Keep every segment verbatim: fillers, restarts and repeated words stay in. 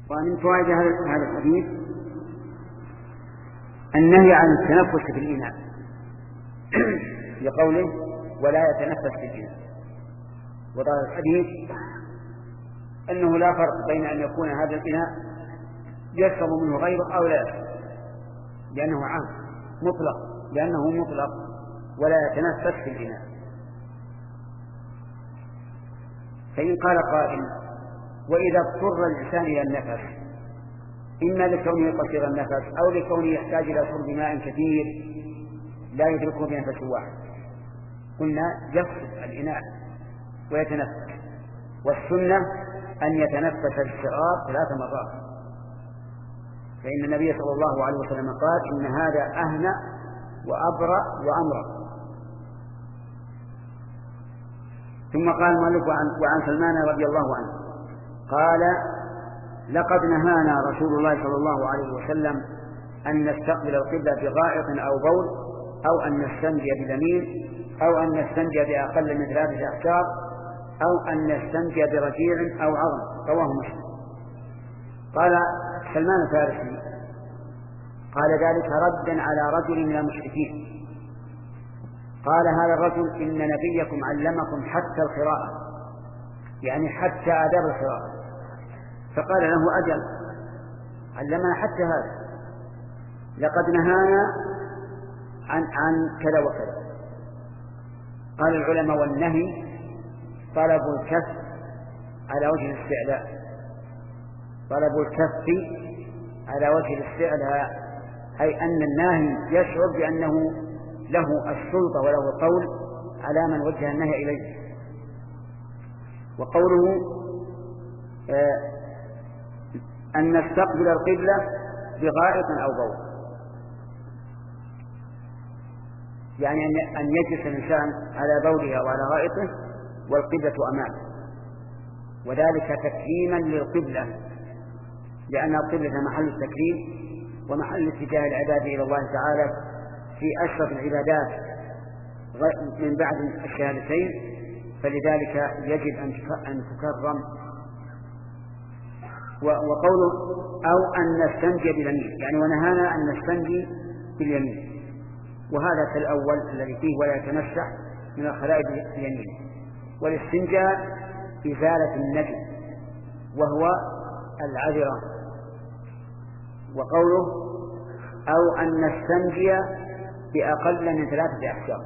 ومن فوائد هذا الحديث النهي عن التنفس في الإناء لقوله ولا يتنفس في الإناء. وضع الحديث أنه لا فرق بين أن يكون هذا الإناء يشرب منه غيره أو لا يشرب، لأنه عام مطلق، لأنه مطلق ولا يتنفس في الإناء. فإن قال قائل وإذا اضطر الإنسان إلى النفس إما لكونه قصير النفس أو لكونه يحتاج إلى شرب ماء كثير لا يدركه بنفس واحد، قلنا يفقد الإناء ويتنفس، والسنة أن يتنفس الشراب ثلاث مرات، فإن النبي صلى الله عليه وسلم قال إن هذا أهنأ وأبرأ وأمرأ. ثم قال المؤلف وعن سلمان رضي الله عنه قال لقد نهانا رسول الله صلى الله عليه وسلم أن نستقبل القبلة بغائط أو بول أو أن نستنجي بلمين أو أن نستنجي بأقل من ثلاثة أحجار أو أن نستنجي برجيع أو عظم، رواه مسلم. قال سلمان الفارسي قال ذلك ردا على رجل من المشركين، قال هذا الرجل إن نبيكم علمكم حتى القراءة، يعني حتى آداب القراءة، فقال له أجل علمنا حتى هذا، لقد نهانا عن, عن كذا وكذا. قال العلماء والنهي طلب الكف على وجه الاستعلاء، طلب الكف على وجه الاستعلاء أي أن الناهي يشعر بأنه له السلطة وله القول على من وجه النهي إليه. وقوله آه أن نستقبل القبلة بغائط أو بول، يعني أن يجلس الإنسان على بوله أو على غائطه والقبلة أمامه، وذلك تكريما للقبلة، لأن القبلة محل التكريم ومحل اتجاه العباد إلى الله تعالى في أشرف العبادات من بعد الشهادتين، فلذلك يجب أن تكرم. وقوله أو أن نستنجي باليمين، يعني ونهانا أن نستنجي باليمين، وهذا كالأول الذي فيه ولا يتمسح من الخلاء باليمين. والاستنجاء إزالة النجم وهو العذرة. وقوله أو أن نستنجي بأقل من ثلاثة أحجار،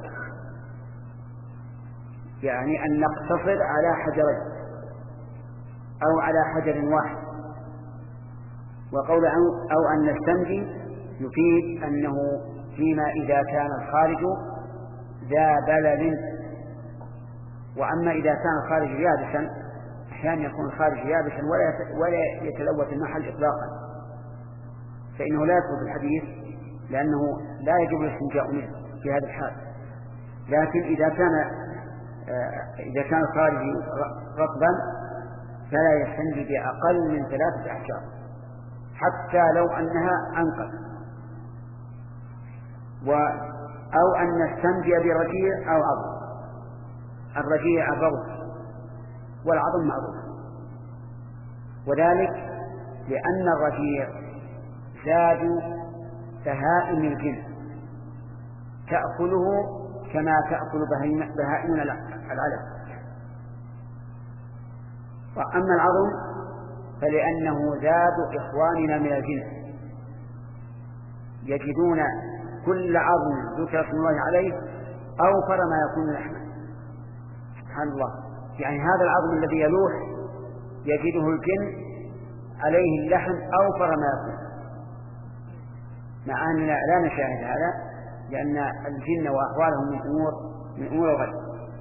يعني أن نقتصر على حجرين أو على حجر واحد. وقول أو أن نستنجي يفيد أنه فيما إذا كان الخارج ذا بلل، وأما إذا كان الخارج يابسا أحيانا يكون الخارج يابسا ولا يتلوث المحل إطلاقا، فإنه لا يدخل في الحديث لأنه لا يجب الاستنجاء منه في هذا الحال. لكن إذا كان إذا كان الخارج رطبا فلا يستنجي بأقل من ثلاثة أحجار حتى لو أنها أنقذ. أو أن نستنجي برجيع أو عظم، الرجيع الروث والعظم معروف، وذلك لأن الرجيع زاد بهائم الجن تأكله كما تأكل بهائم العلف. وأما العظم فلأنه زاد إخواننا من الجن يجدون كل عظم ذكر اسم الله عليه أوفر ما يكون لحما، سبحان الله. يعني هذا العظم الذي يلوح يجده الجن عليه اللحم أوفر ما يكون، مع أننا لا نشاهد هذا لأن الجن وأحوالهم من أمور من أمور الغيب.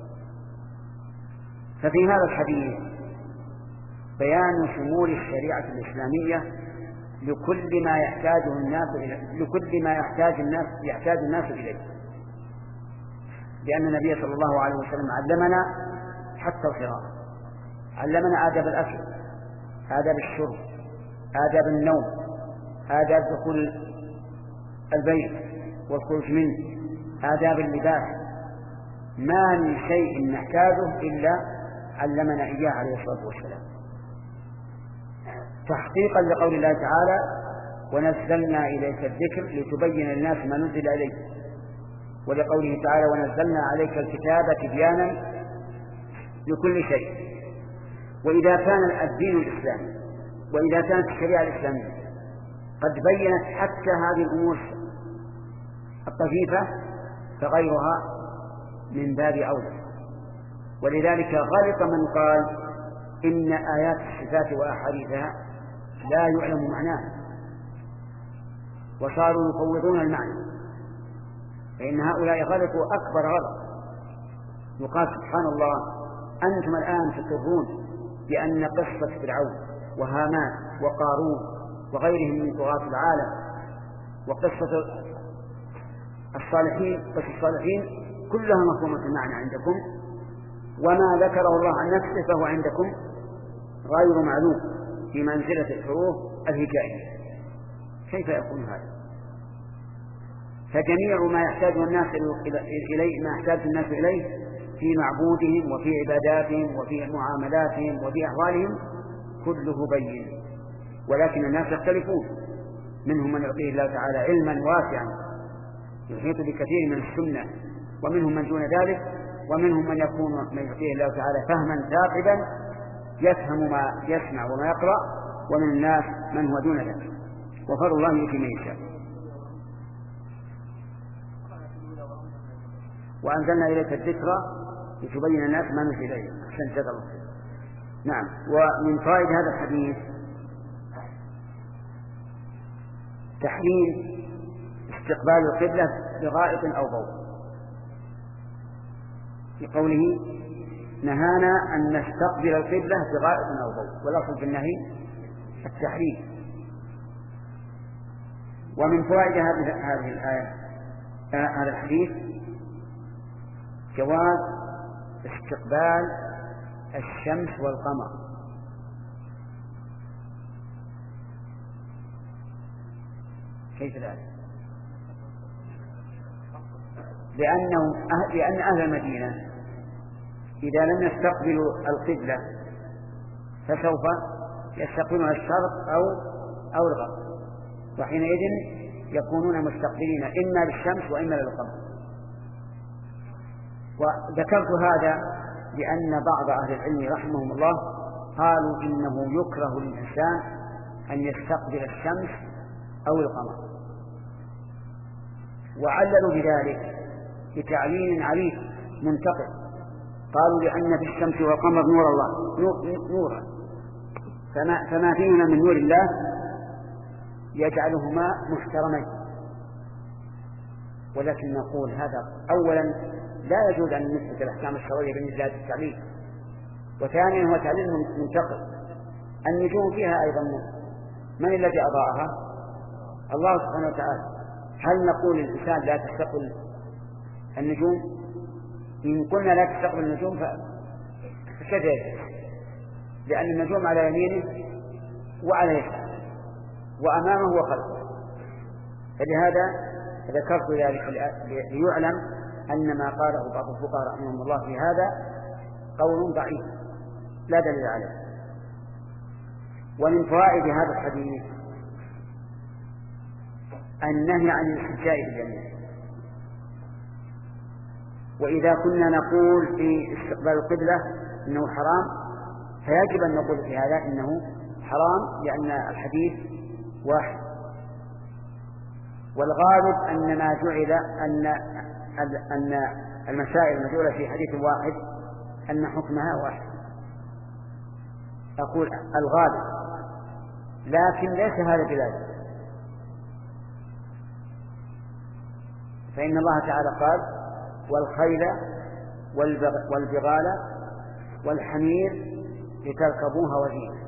ففي هذا الحديث بيان شمول الشريعة الإسلامية لكل ما يحتاجه الناس إليه، لكل ما يحتاج الناس يحتاج الناس إليه، لأن النبي صلى الله عليه وسلم علمنا حتى القراءة، علمنا آداب الأكل، آداب الشرب، آداب النوم، آداب دخول البيت والخروج منه، آداب اللباس، ما من شيء نحتاجه إلا علمنا إياه عليه الصلاة والسلام. تحقيقا لقول الله تعالى ونزلنا إليك الذكر لتبين للناس ما نزل إليك، ولقوله تعالى ونزلنا عليك الكتاب تبيانا لكل شيء. وإذا كان الدين الإسلامي وإذا كانت الشريعة الإسلامية قد بينت حتى هذه الأمور الطفيفة فغيرها من باب أولى. ولذلك غلط من قال إن آيات الصفات وأحاديثها لا يعلم معناها وصاروا يفوضون المعنى، فإن هؤلاء غلطوا أكبر غلط. يقال سبحان الله أنتم الآن تقرون بأن قصة فرعون وهامان وقارون وغيرهم من طغاة العالم وقصة الصالحين قصة الصالحين كلها مفهومة المعنى عندكم، وما ذكره الله عن نفسه فهو عندكم غير معلوم في منزلة الحروف الهجائية. كيف يكون هذا؟ فجميع ما يحتاجه الناس إليه ما يحتاج الناس إليه في معبودهم وفي عباداتهم وفي معاملاتهم وفي أحوالهم كله بين، ولكن الناس يختلفون. منهم من يعطيه الله تعالى علما واسعا يحيط بكثير من السنة، ومنهم من دون ذلك، ومنهم من يكون من يعطيه الله تعالى فهما ثاقبا يفهم ما يسمع وما يقرأ، ومن الناس من هو دون ذلك، وفضل الله يؤتي من يشاء. وأنزلنا إليك الذكرى لتبين الناس ما نزل إليهم. أحسن جزاك الله خير. نعم. ومن فوائد هذا الحديث تحريم استقبال القبلة بغائط أو بول، في قوله نهانا أن نستقبل القبلة بغائط أو بول، والأصل في النهي التحريم. ومن فوائد هذه الآية هذا الحديث جواز استقبال الشمس والقمر. كيف ذلك؟ لأنه لأن أهل المدينة إذا لم يستقبلوا القبلة فسوف يستقبلون الشرق أو أو الغرب، وحينئذ يكونون مستقبلين إما للشمس وإما للقمر. وذكرت هذا لأن بعض أهل العلم رحمهم الله قالوا إنه يكره للإنسان أن يستقبل الشمس أو القمر، وعللوا بذلك بتعليل عريف منتقد. قالوا لأن في الشمس والقمر نور الله نورا، فما, فما فيهما من نور الله يجعلهما محترمين. ولكن نقول هذا أولا لا يجوز أن نثبت الأحكام الشرعية بالنسبة لهذا التعليل، وثانيا هو تعليل منتقد. النجوم فيها أيضا نور، من الذي أضاءها؟ الله سبحانه وتعالى. هل نقول للإنسان لا تستقبل النجوم؟ إن قلنا لا تستقبل النجوم فكيف يجب؟ لأن النجوم على يمينه وعلى يساره وأمامه وخلفه. فلهذا ذكرت ذلك ليعلم أن ما قاله بعض الفقهاء رحمهم الله في هذا قول ضعيف لا دليل عليه. ومن فوائد هذا الحديث النهي عن الاستنجاء باليمين. وإذا كنا نقول في استقبال القبلة إنه حرام فيجب أن نقول في هذا إنه حرام، لأن الحديث واحد. والغالب أن ما جعل أن أن المسائل المجعولة في حديث واحد أن حكمها واحد. أقول الغالب، لكن ليس هذا بذلك، فإن الله تعالى قال والخيل والبغال والحمير لتركبوها وزينة،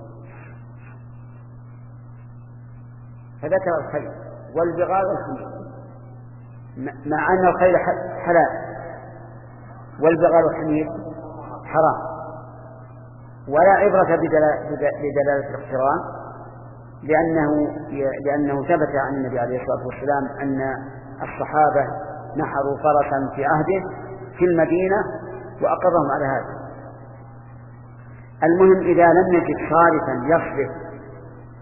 فذكر الخيل والبغال والحمير مع أن الخيل حلال والبغال والحمير حرام، ولا عبرة بدلالة الاقتران، لأنه لأنه ثبت عن النبي عليه الصلاة والسلام أن الصحابة نحروا فرسا في عهده في المدينة وأقرهم على هذا. المهم إذا لم يجد صارفا يصرف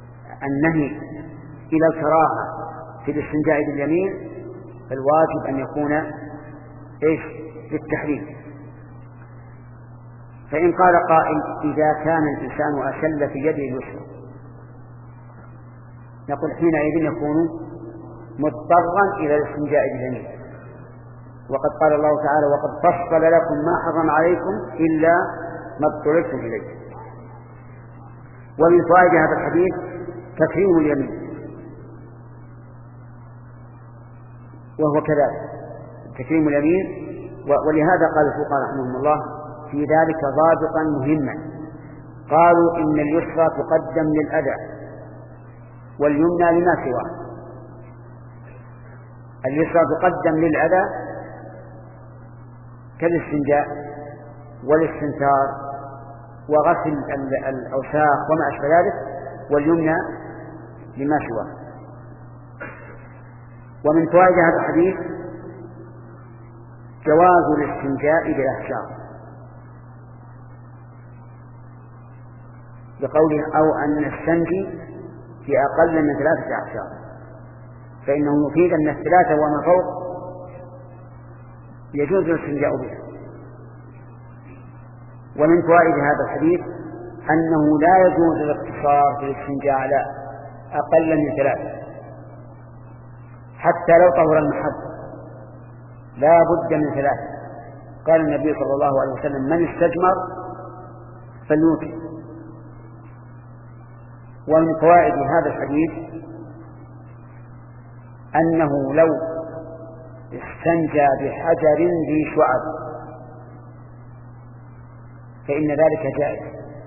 النهي إلى الكراهة في الاستنجاء باليمين فالواجب أن يكون إيش بالتحريم. فإن قال قائل إذا كان الإنسان أشل في يده اليسرى نقول حينئذ يكون مضطرا إلى الاستنجاء باليمين، وقد قال الله تعالى وقد فصل لكم ما حرم عليكم إلا ما اضطررتم إليه. ومن فوائد هذا الحديث تكريم اليمين، وهو كذلك تكريم اليمين. ولهذا قال الفقهاء رحمهم الله في ذلك ضابطا مهما، قالوا إن اليسرى تقدم للأذى واليمنى لما سواه. اليسرى تقدم للأذى كالاستنجاء والاستنثار وغسل الأوساخ وما أشبه ذلك، واليمنى لما سواه. ومن فوائد هذا الحديث جواز الاستنجاء بالأحجار بقوله أو أن نستنجي في أقل من ثلاثة أحجار، فإنه يفيد أن الثلاثة وما فوق يجوز الاستنجاء بها. ومن فوائد هذا الحديث أنه لا يجوز الاقتصار في الاستنجاء على أقل من ثلاثة حتى لو طهر المحب، لا بد من ثلاثة. قال النبي صلى الله عليه وسلم من استجمر فليوتر. ومن فوائد هذا الحديث أنه لو استنجى بحجر ذي شعب فإن ذلك جائز،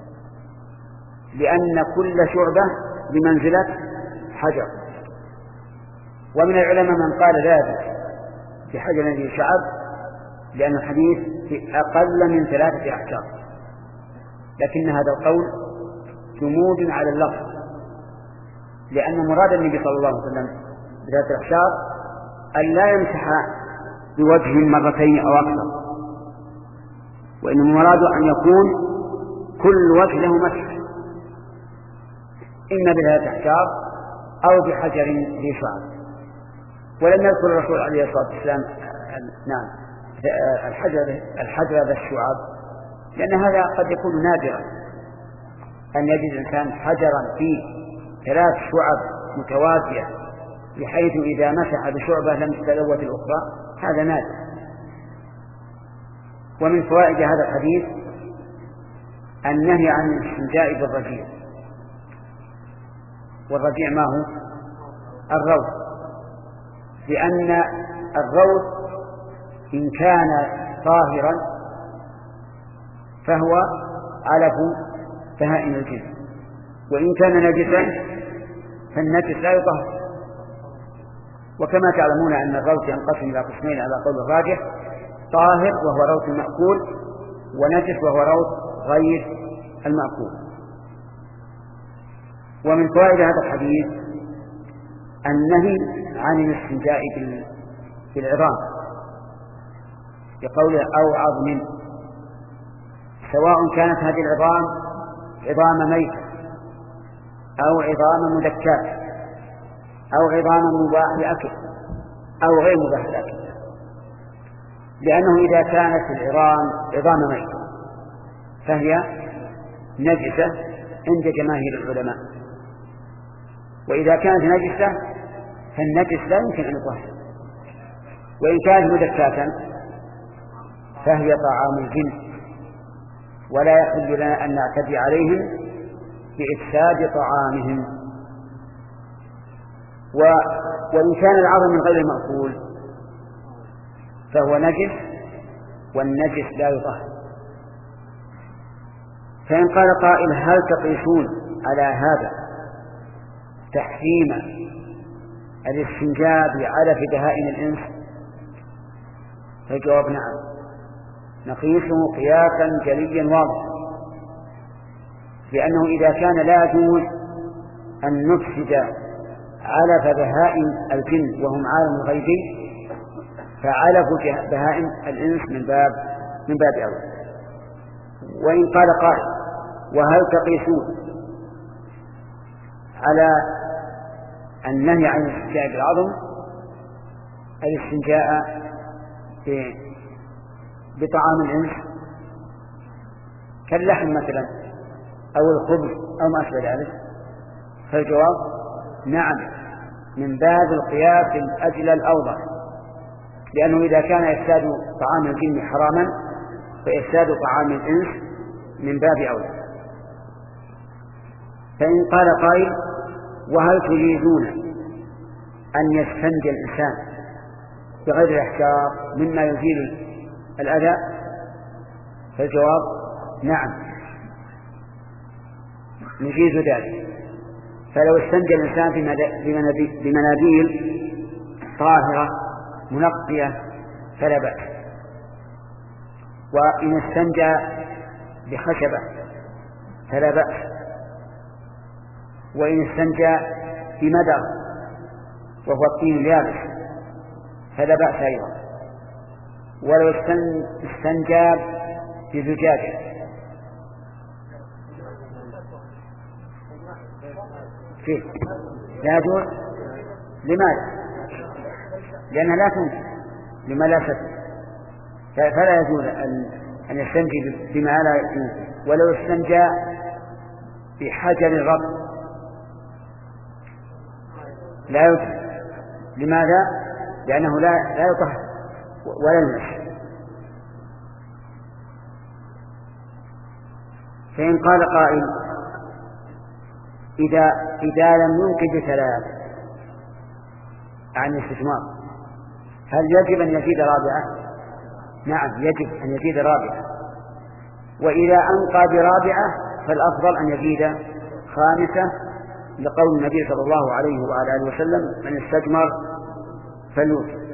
لأن كل شعبة بمنزلة حجر. ومن العلماء من قال ذلك بحجر ذي شعب لأن الحديث في أقل من ثلاثة أحجار، لكن هذا القول جمود على اللفظ، لأن مراد النبي صلى الله عليه وسلم بذات الأحجار أن لا يمسح بوجه مرتين أو أكثر، وإنما مراد أن يكون كل وجه له مسح إما بذات أحجار أو بحجر ذي شعب. ولم يذكر الرسول عليه الصلاة والسلام نعم الحجر الحجر ذا الشعب، لأن هذا قد يكون نادرا أن يجد الإنسان حجرا فيه ثلاث شعب متوازية بحيث إذا مسح بشعبة لم تتلوث الأخرى، هذا نادر. ومن فوائد هذا الحديث النهي عن الاستنجاء بالرجيع. والرجيع ما هو؟ الروث، لأن الروث إن كان طاهرا فهو علف بهائم الجن، وإن كان نجسا فالنجس لا يطهر. وكما تعلمون أن الروث ينقسم إلى قسمين على قول الراجح، طاهر وهو روث المأكول، ونجس وهو روث غير المأكول. ومن فوائد هذا الحديث النهي عن الاستنجاء بالعظام بقوله أو عظم، سواء كانت هذه العظام عظام ميتة أو عظام مدكات أو عظام مباح لأكل أو غير مباح لأكل، لأنه إذا كانت العظام عظام ميتة فهي نجسة عند جماهير العلماء، وإذا كانت نجسة فالنجس لا يمكن أن يطهر، وإن كانت مدكاتا فهي طعام الجن ولا يحل لنا أن نعتدي عليهم بإفساد طعامهم. و... وإن كان العظم من غير المأكول فهو نجس، والنجس لا يطهر. فإن قال قائل هل تقيسون على هذا تحريم الاستنجاء بعلف بهائم الإنس؟ فالجواب نعم، نقيسه قياسا جليا واضحا، لأنه إذا كان لا يجوز أن نفسد علف بهائم الجن وهم عالم الغيبي، فعلف بهائم الإنس من باب من باب أول. وإن قال قائل وهل تقيسون على النهي عن الاستنجاء بالعظم الاستنجاء بطعام الإنس كاللحم مثلا أو الخبز أو ما أشبه ذلك؟ فالجواب نعم، من باب القياس الأجل الأوضح، لأنه إذا كان إفساد طعام الجن حراما فإفساد طعام الإنس من باب أولى. فإن قال قائل: وهل تريدون أن يستنجي الإنسان بغير احتياط مما يزيل الأذى؟ فالجواب نعم، نجيز ذلك. فلو استنجى الإنسان بمناديل طاهرة منقية فلا بأس، وإن استنجى بخشبة فلا بأس، وإن استنجى بمدر وهو الطين اليابس فلا بأس أيضا، ولو استنجى بزجاجة فيه لا يجوز. لماذا؟ لأنها لا تنجي لما لا ستر، فلا يجوز أن يستنجي بما لا ينجي. ولو استنجى بحجر رطب لا يجوز. لماذا؟ لأنه لا لا يطهر ولا يمس. فإن قال قائل: إذا إذا لم ينقذ بثلاث عن الاستجمار هل يجب أن يزيد رابعة؟ نعم، يجب أن يزيد رابعة. وإذا أنقى برابعة فالأفضل أن يزيد خامسة، لقول النبي صلى الله عليه وعلى آله وسلم: من استجمر فليوتر.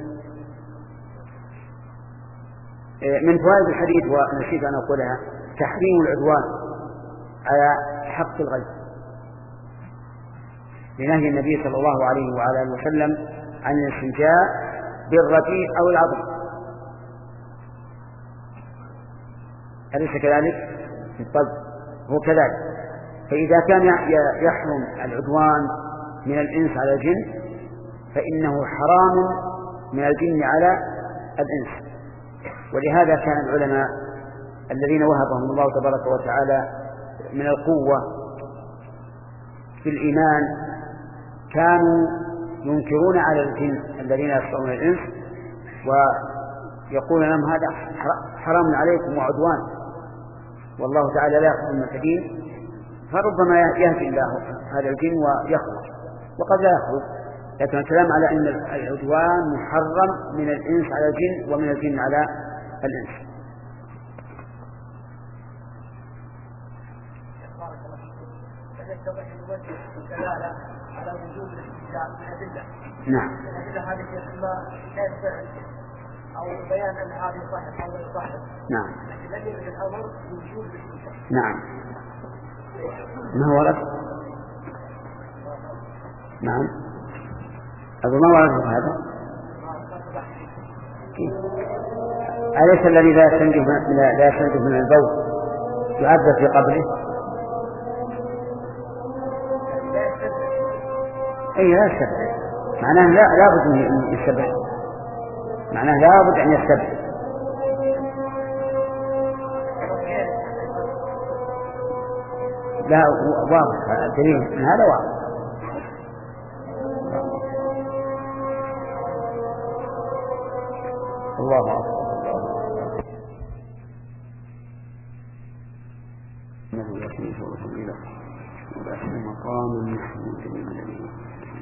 من فوائد الحديث ونسيت أن أقولها: تحريم العدوان على حق الغير، لنهي النبي صلى الله عليه وعلى آله وسلم عن الاستنجاء بالرقيق أو العظم. أليس كذلك؟ بالطبع هو كذلك. فإذا كان يحرم العدوان من الإنس على الجن فإنه حرام من الجن على الإنس. ولهذا كان العلماء الذين وهبهم الله تبارك وتعالى من القوة في الإيمان كانوا ينكرون على الجن الذين يصنعون الإنس ويقول لهم: هذا حرام عليكم وعدوان، والله تعالى لا يخلق المعتدين. فربما يهدي الله هذا الجن ويخرج، وقد لا يخرج. لكن الكلام على أن العدوان محرم من الإنس على الجن ومن الجن على الإنس. على وجود الاستدلال بالأدلة. نعم. الأدلة هذه يسمى كيف فعل أو بيان أن هذه صحة أو غير صحة. نعم. لكن لم يرد الأمر بوجود الاستدلال. نعم. ما ورد؟ نعم. أبو ما ورد هذا؟ أليس الذي لا يستنجد لا يستنجد من البول يعذب في قبره؟ أي لا يستبعد، معناه لا لابد أن يستبعد، معناه لابد أن يستبعد. لا واضح الدليل من هذا واضح. الله أكبر. إنه يأتي شرف إلى وبأسنا مقام محمود من الذين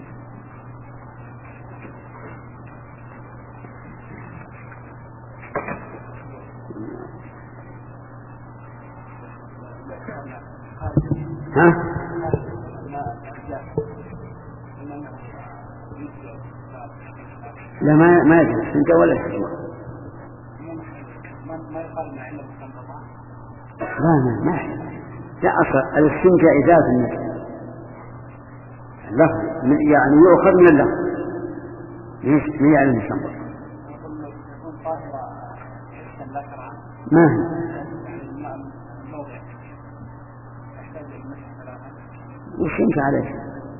ها؟ لا ما ما يجوز انت ولا تجوز. ما يقال مع علم الصنطة. لا ما ما لا أصل الاستنجاء إزالة النجس اللفظ يعني يؤخذ من اللفظ ليش ما يعلم الصنطة ما هي وش انت عليه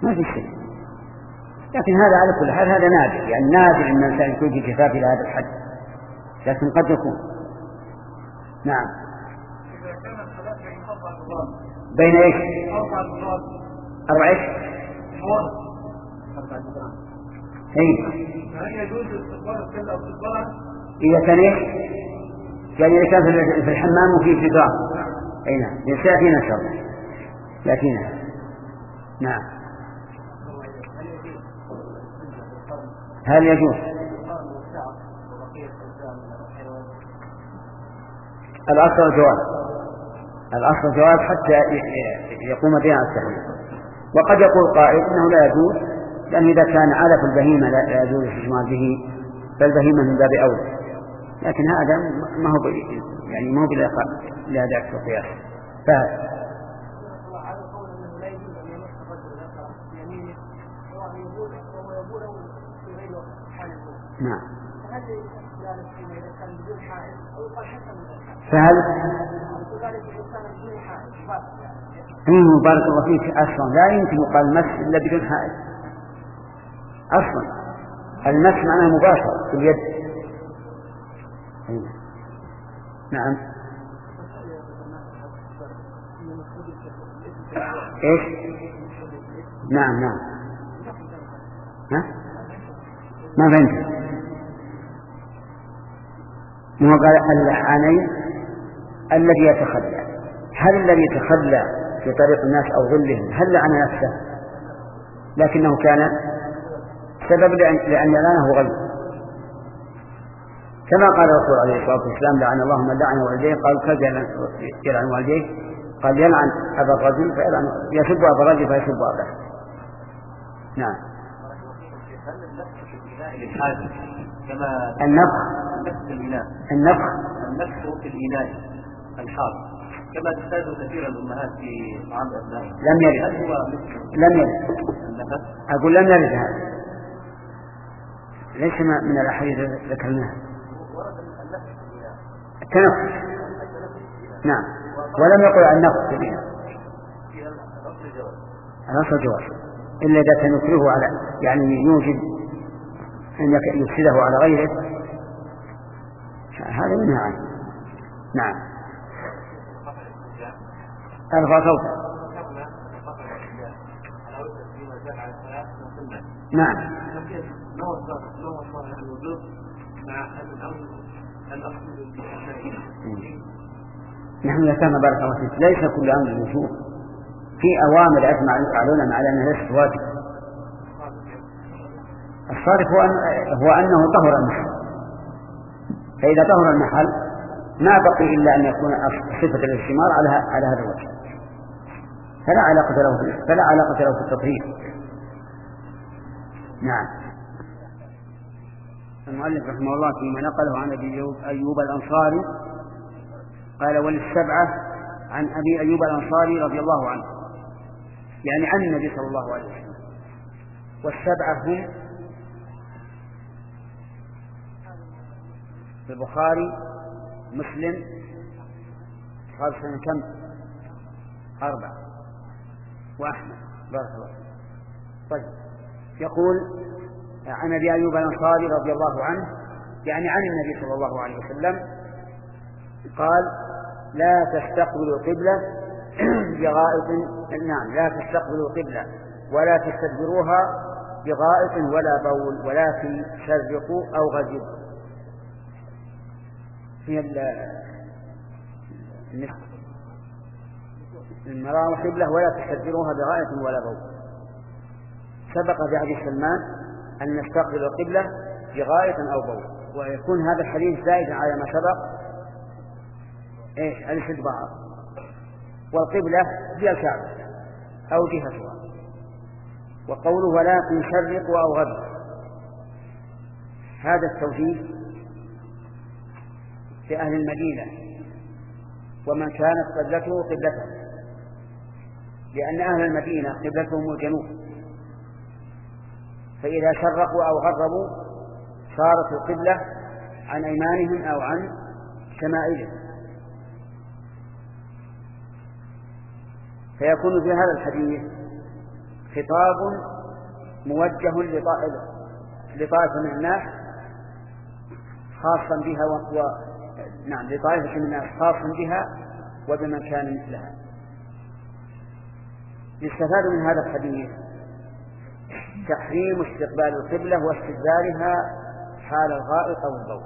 ما في شيء. لكن هذا على كل حال هذا نادر، يعني نادر أن الإنسان يكون في كفاف إلى هذا الحد، لكن قد يكون. نعم. بين ايش؟ أربع ايش؟ اي. هل يجوز استقبال القبلة أو استقبالها؟ إذا كان ايش؟ يعني إذا كان في الحمام وفيه جدار. أي نعم. يأتينا إن شاء الله. يأتينا. نعم. هل يجوز؟ الأصل الجواز. الأصل الجواز حتى يقوم بها التحريم. وقد يقول قائل إنه لا يجوز، لأن إذا كان علف البهيمة لا يجوز الاستثمار به، فالبهيمة من باب أولى. لكن هذا ما هو يعني ما هو بلا داعي في القياس. فهذا نعم. فهل إنه بارك الله فيك أصلا لا يمكن يقال المس إلا بدون حائل أصلا. المس معناه مباشرة في اليد. نعم. إيش؟ نعم نعم. ها؟ ما فهمت. ما قال اللحانين الذي يتخلى. هل الذي يتخلى في طريق الناس أو ظلهم هل لعن نفسه؟ لكنه كان سبب لأن يلعنه غيره، كما قال الرسول عليه الصلاة والسلام لعن الله من لعن والديه. قال كيف يلعن والديه؟ قال يلعن أبا الرجل فيلعن يسب أبا الرجل فيسب أباه. نعم. النفخ النفخ النفخ في الإناء الحار كما تستخدم كثيرا الأمهات في طعام أبنائهم. لم يرد. لم يرد. أقول لم يرد هذا، ليس من الأحاديث ذكرناها. التنفس. نعم. ولم يقل النفخ في الإناء. الأصل جواز إلا إذا كان يكرهه على يعني يوجد أن يفسده على غيره، هذا منها عنه. نعم. أرفع صوته. نعم. نحن ذكرنا بارك الله فيك ليس كل أمر وجوب، في أوامر أجمع العلماء على أنها ليست واجب. الصادق هو, أن هو أنه طهر المحل، فإذا طهر المحل ما بقي إلا أن يكون صفة الاستمار على على هذا الوجه، فلا علاقة له فلا علاقة له في التطهير. نعم. المؤلف رحمه الله فيما نقله عن أبي أيوب الأنصاري قال وللسبعة عن أبي أيوب الأنصاري رضي الله عنه، يعني عن النبي صلى الله عليه وسلم. والسبعة هم البخاري مسلم قال سنة كم؟ أربعة وأحمد بارك الله. طيب يقول عن أبي أيوب الأنصاري رضي الله عنه يعني عن النبي صلى الله عليه وسلم قال لا تستقبلوا القبلة بغائط. نعم. لا تستقبلوا القبلة ولا تستدبروها بغائط ولا بول ولكن شرقوا أو غربوا. في المراوح قبلة ولا تستدبروها بغائط ولا بول. سبق في حديث سلمان أن نستقبل القبلة بغائط أو بول، ويكون هذا الحديث زائدا على ما سبق إيش الاستدبار. والقبلة هي الكعبة أو جهتها. وقوله ولكن شرقوا أو غربوا هذا التوجيه في أهل المدينة ومن كانت قبلته قبلته، لأن أهل المدينة قبلتهم الجنوب، فإذا شرقوا أو غربوا صارت القبلة عن أيمانهم أو عن شمائلهم. فيكون في هذا الحديث خطاب موجه لطائفة من الناس خاصا بها و... و... نعم لطائفة من الناس خاصا بها وبمن كان مثلها. يستفاد من هذا الحديث تحريم استقبال القبلة واستدبارها حال الغائط أو البول،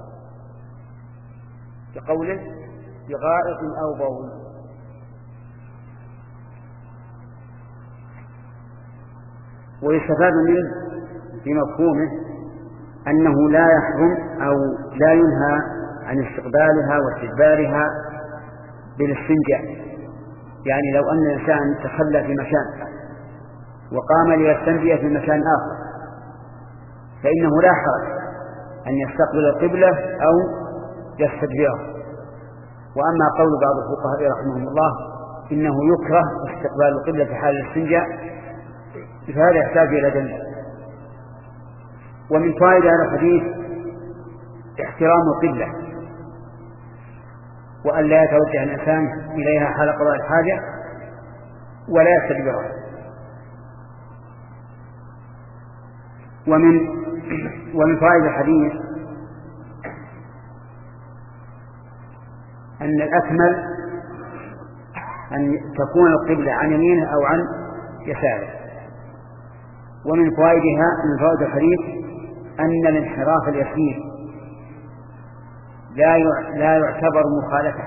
بقوله بغائط أو بول. ويستفاد منه في مفهومه أنه لا يحرم أو لا ينهى عن استقبالها واستدبارها بالاستنجاء. يعني لو أن الإنسان تخلى في مكان وقام ليستنجي في مكان آخر فإنه لا حرج أن يستقبل القبلة أو يستدبرها. وأما قول بعض الفقهاء رحمهم الله إنه يكره استقبال القبلة في حال الاستنجاء فهذا يحتاج إلى دليل. ومن فائدة هذا الحديث احترام القبلة وأن لا يتوجه الإنسان إليها حال قضاء الحاجة ولا يستدبرها. ومن ومن فائدة الحديث أن الأكمل أن تكون القبلة عن يمينه أو عن يساره. ومن فوائدها من فوائد الحديث أن الانحراف اليسير لا لا يعتبر مخالفة،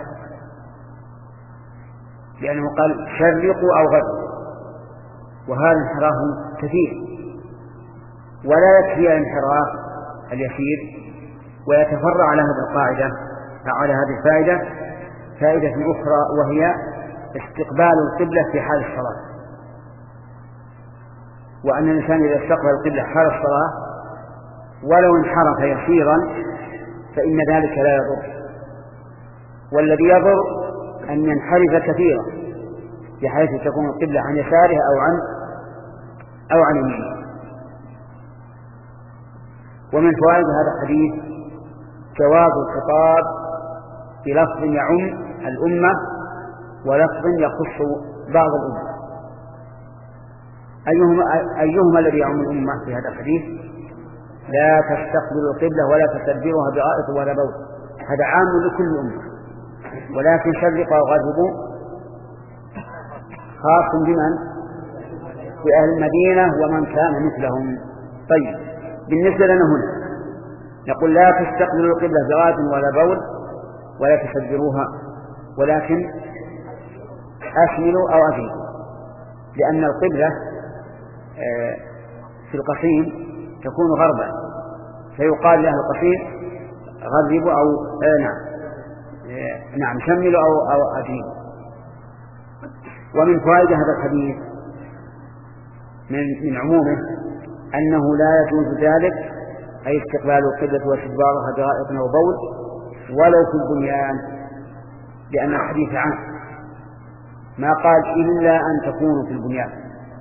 لأنه قال شرقوا أو غربوا، وهذا انحراف كثير. ولا يكفي الانحراف اليسير، ويتفرع على هذه القاعدة على هذه الفائدة فائدة أخرى، وهي استقبال القبلة في حال الصلاة. وأن الإنسان إذا استقبل القبلة حال الصلاة ولو انحرف يسيرا فإن ذلك لا يضر. والذي يضر أن ينحرف كثيرا بحيث تكون القبلة عن يساره أو عن أو عن يمينه. ومن فوائد هذا الحديث جواز الخطاب بلفظ يعم الأمة ولفظ يخص بعض الأمة. أيهما, أيهما الذي يعم الأمة في هذا الحديث؟ لا تستقبلوا القبلة ولا تستدبروها بغائط ولا بول، هذا عام لكل أمة. ولكن شرقوا أو غربوا خاص بمن؟ بأهل المدينة ومن كان مثلهم. طيب، بالنسبة لنا هنا نقول لا تستقبلوا القبلة بغائط ولا بول ولا تستدبروها، ولكن أشملوا أو أزيدوا، لأن القبلة في القصيم تكون غربا فيقال لأهل القصيم غربوا أو نعم نعم شملوا أو أو أزيدوا. ومن فوائد هذا الحديث من من عمومه أنه لا يجوز ذلك، أي استقبال القبلة واستدبارها بغائط أو بول ولو في البنيان، لأن الحديث عنه ما قال إلا أن تكونوا في البنيان،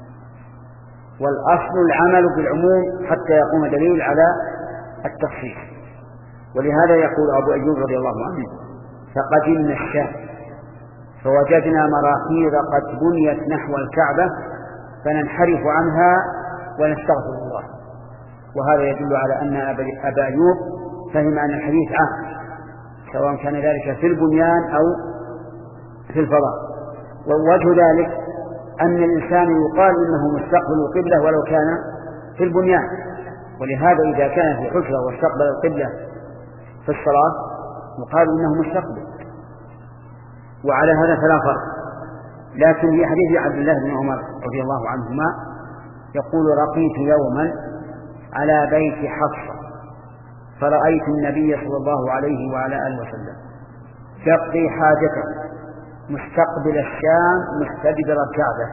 والأصل العمل بالعموم حتى يقوم دليل على التخصيص. ولهذا يقول أبو أيوب رضي الله عنه فقدمنا الشام فوجدنا مراحيض قد بنيت نحو الكعبة فننحرف عنها ونستغفر الله. وهذا يدل على أن أبا أيوب فهم أن الحديث عام سواء كان ذلك في البنيان أو في الفضاء. ووجه ذلك أن الإنسان يقال إنه مستقبل القبلة ولو كان في البنيان، ولهذا إذا كان في حجرة واستقبل القبلة في الصلاة يقال إنه مستقبل. وعلى هذا فلا فرق. لكن في حديث عبد الله بن عمر رضي الله عنهما يقول رقيت يوما على بيت حفصة فرأيت النبي صلى الله عليه وعلى آله وسلم يقضي حاجته مستقبل الشام مستدبر الكعبة،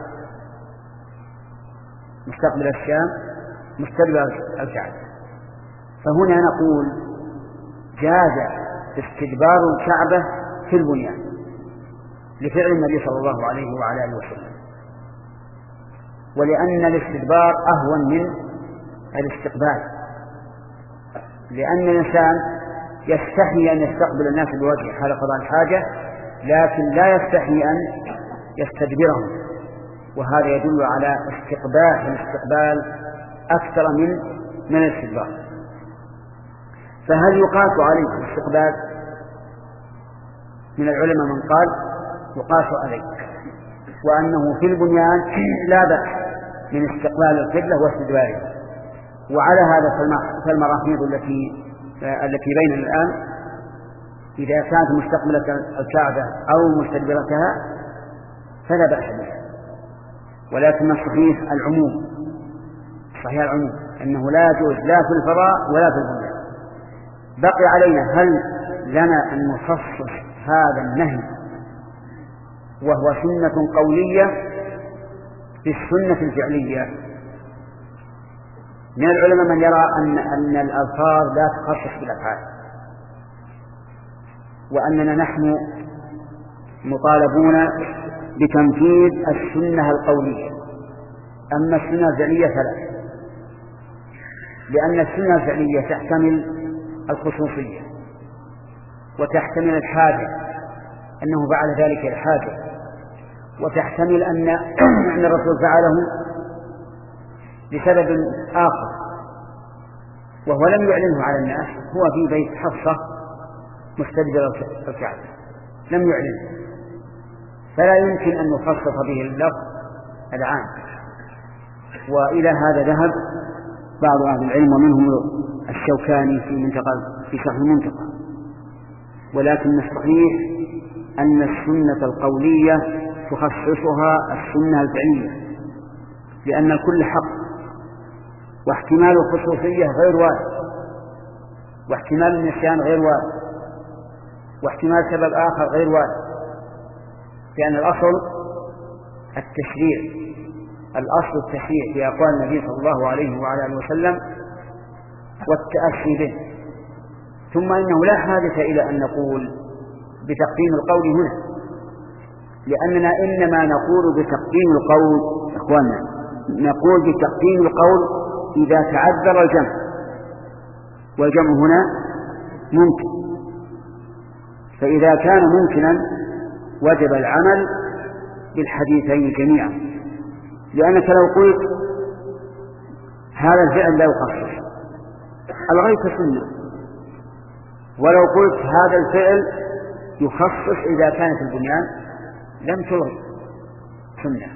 مستقبل الشام مستدبر الكعبة. فهنا نقول جاز استدبار الكعبة في البنيان لفعل النبي صلى الله عليه وعلى آله وسلم، ولأن الاستدبار أهون من الاستقبال، لأن الإنسان يستحي أن يستقبل الناس بوجه حال قضاء الحاجة، لكن لا يستحي أن يستدبرهم وهذا يدل على استقبال الاستقبال أكثر من من الاستدبار. فهل يقاس عليه الاستقبال؟ من العلماء من قال يقاس عليه، وأنه في البنيان لا بأس من استقبال القبلة واستدبارها. وعلى هذا فالمراحيض التي التي بيننا الآن إذا كانت مستقبلة الكعبة أو مستدبرتها فلا بأس بها، ولكن الصحيح العموم، صحيح العموم أنه لا يجوز لا في الفضاء ولا في البنيان. بقي علينا هل لنا أن نخصص هذا النهي وهو سنة قولية بالسنة الفعلية؟ من العلماء من يرى أن أن الألفاظ لا تخصص بالأفعال، وأننا نحن مطالبون بتنفيذ السنة القولية، أما السنة الفعلية فلا، لأن السنة الفعلية تحتمل الخصوصية وتحتمل الحاجة أنه فعل ذلك الحاجة، وتحتمل أن أن الرسول فعله لسبب آخر وهو لم يعلنه على الناس، هو في بيت حفصة مستدبر الكعبة لم يعلنه، فلا يمكن أن نخصص به اللفظ العام. وإلى هذا ذهب بعض أهل العلم ومنهم الشوكاني في منتقى في شرح المنتقى. ولكن الصحيح أن السنة القولية تخصصها السنة الفعلية، لأن الكل حق، واحتمال الخصوصية غير وارد، واحتمال النسيان غير وارد، واحتمال سبب آخر غير وارد، لأن الأصل التشريع، الأصل التشريع في أقوال النبي صلى الله عليه وعلى آله وسلم والتأسي به. ثم إنه لا حاجة إلى أن نقول بتقديم القول هنا، لأننا إنما نقول بتقديم القول إخواننا نقول بتقديم القول إذا تعذر الجمع، والجمع هنا ممكن، فإذا كان ممكنا وجب العمل بالحديثين جميعا، لأنك لو قلت هذا الفعل لا يخصص ألغيت سنة، ولو قلت هذا الفعل يخصص إذا كانت البنيان لم تلغي سنة.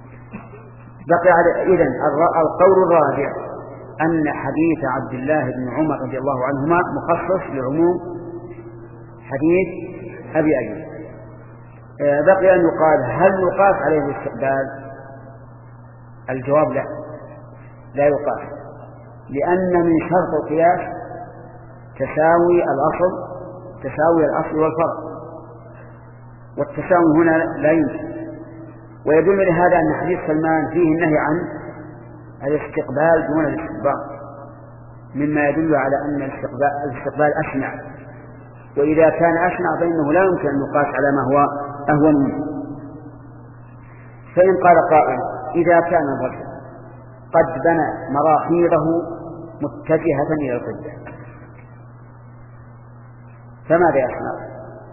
بقي على إذن القول الرابع أن حديث عبد الله بن عمر رضي الله عنهما مخصص لعموم حديث أبي أيوب. بقي أن يقال هل يقاس عليه الاستقبال؟ الجواب لا، لا يقاس، لأن من شرط القياس تساوي الأصل تساوي الأصل والفرع، والتساوي هنا لا يمكن. ويدل لهذا أن حديث سلمان فيه النهي عن الاستقبال دون الاستدبار، مما يدل على أن الاستقبال, الاستقبال أشنع، وإذا كان أشنع فإنه لا يمكن أن يقاس على ما هو أهون منه. فإن قال قائل إذا كان الرجل قد بنى مراحيضه متجهة إلى القبلة فماذا يصنع؟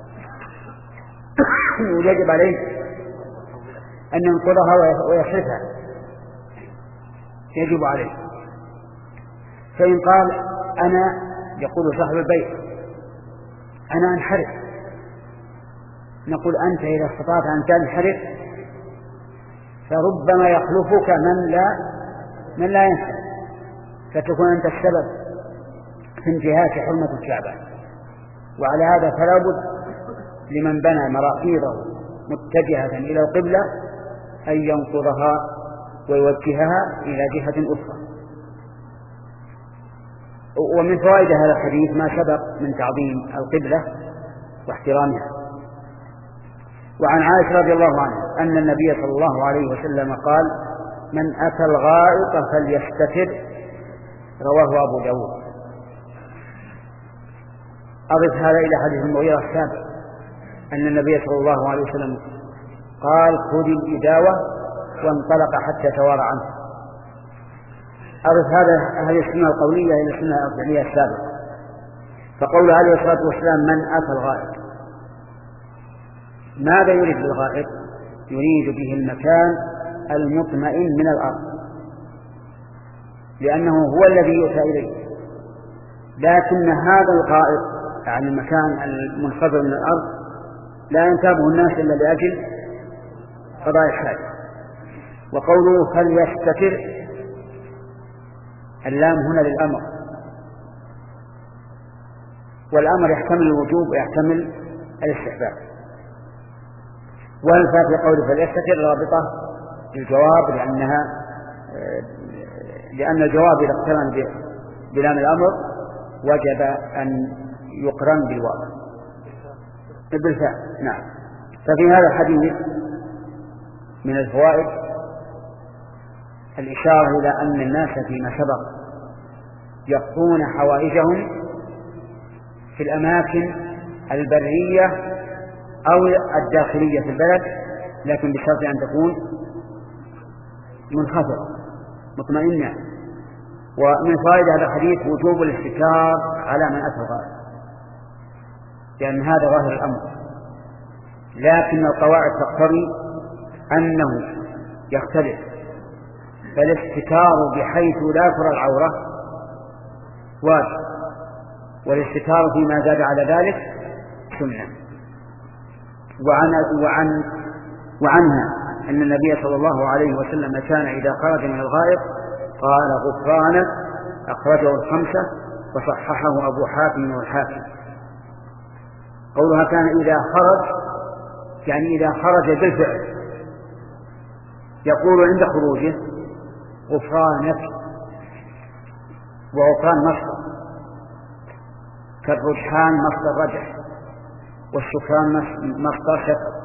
يجب عليه أن ينقضها ويصرفها، يجب عليه. فإن قال أنا يقول صاحب البيت أنا أنحرف، نقول أنت إذا استطعت أن تنحرف فربما يخلفك من لا من لا ينحرف، فتكون أنت السبب في انتهاك حرمة الكعبة. وعلى هذا فلا بد لمن بنى مراحيضه متجهة إلى القبلة أن ينقضها ويوجهها إلى جهة أخرى. ومن فوائد هذا الحديث ما سبق من تعظيم القبلة واحترامها. وعن عائشة رضي الله عنها أن النبي صلى الله عليه وسلم قال من أتى الغائط فليستتر، رواه أبو داود. أضف هذا إلى حديث المغيرة السابق أن النبي صلى الله عليه وسلم قال خذ الإداوة وانطلق حتى توارى عنه. أضف هذا هذه السنة القولية إلى السنة الفعلية السابقة. فقول عليه الصلاة والسلام من أتى الغائط، ماذا يريد بالغائط؟ يريد به المكان المطمئن من الأرض، لأنه هو الذي يؤتى إليه. لكن هذا الغائط يعني المكان المنخفض من الأرض لا ينتابه الناس إلا لأجل قضاء الحاجة. وقوله فليستتر، اللام هنا للأمر، والأمر يحتمل الوجوب ويحتمل الاستحباب. والفاء في قوله فليستتر رابطة للجواب، لأنها لأن الجواب إذا اقترن بلام الأمر وجب أن يقرن بالواو بالفاء. نعم. ففي هذا الحديث من الفوائد الإشارة إلى أن الناس فيما سبق يقضون حوائجهم في الأماكن البرية أو الداخلية في البلد، لكن بشرط أن تكون منخفضة مطمئنة. ومن فوائد هذا الحديث وجوب الاستتار على من أتى الغائط، لأن هذا ظاهر الأمر، لكن القواعد تقتضي أنه يختلف، فالاستتار بحيث لا ترى العورة واجب، والاستتار فيما زاد على ذلك سنة. وعن وعن وعنها أن النبي صلى الله عليه وسلم كان إذا خرج من الغائط قال غفرانك، أخرجه الخمسة وصححه أبو حاتم والحاكم. قولها كان إذا خرج يعني إذا خرج بالفعل، يقول عند خروجه غفرانك، وغفران مصدر كالرجحان مصدر رجح، والشكران مصدر شكر،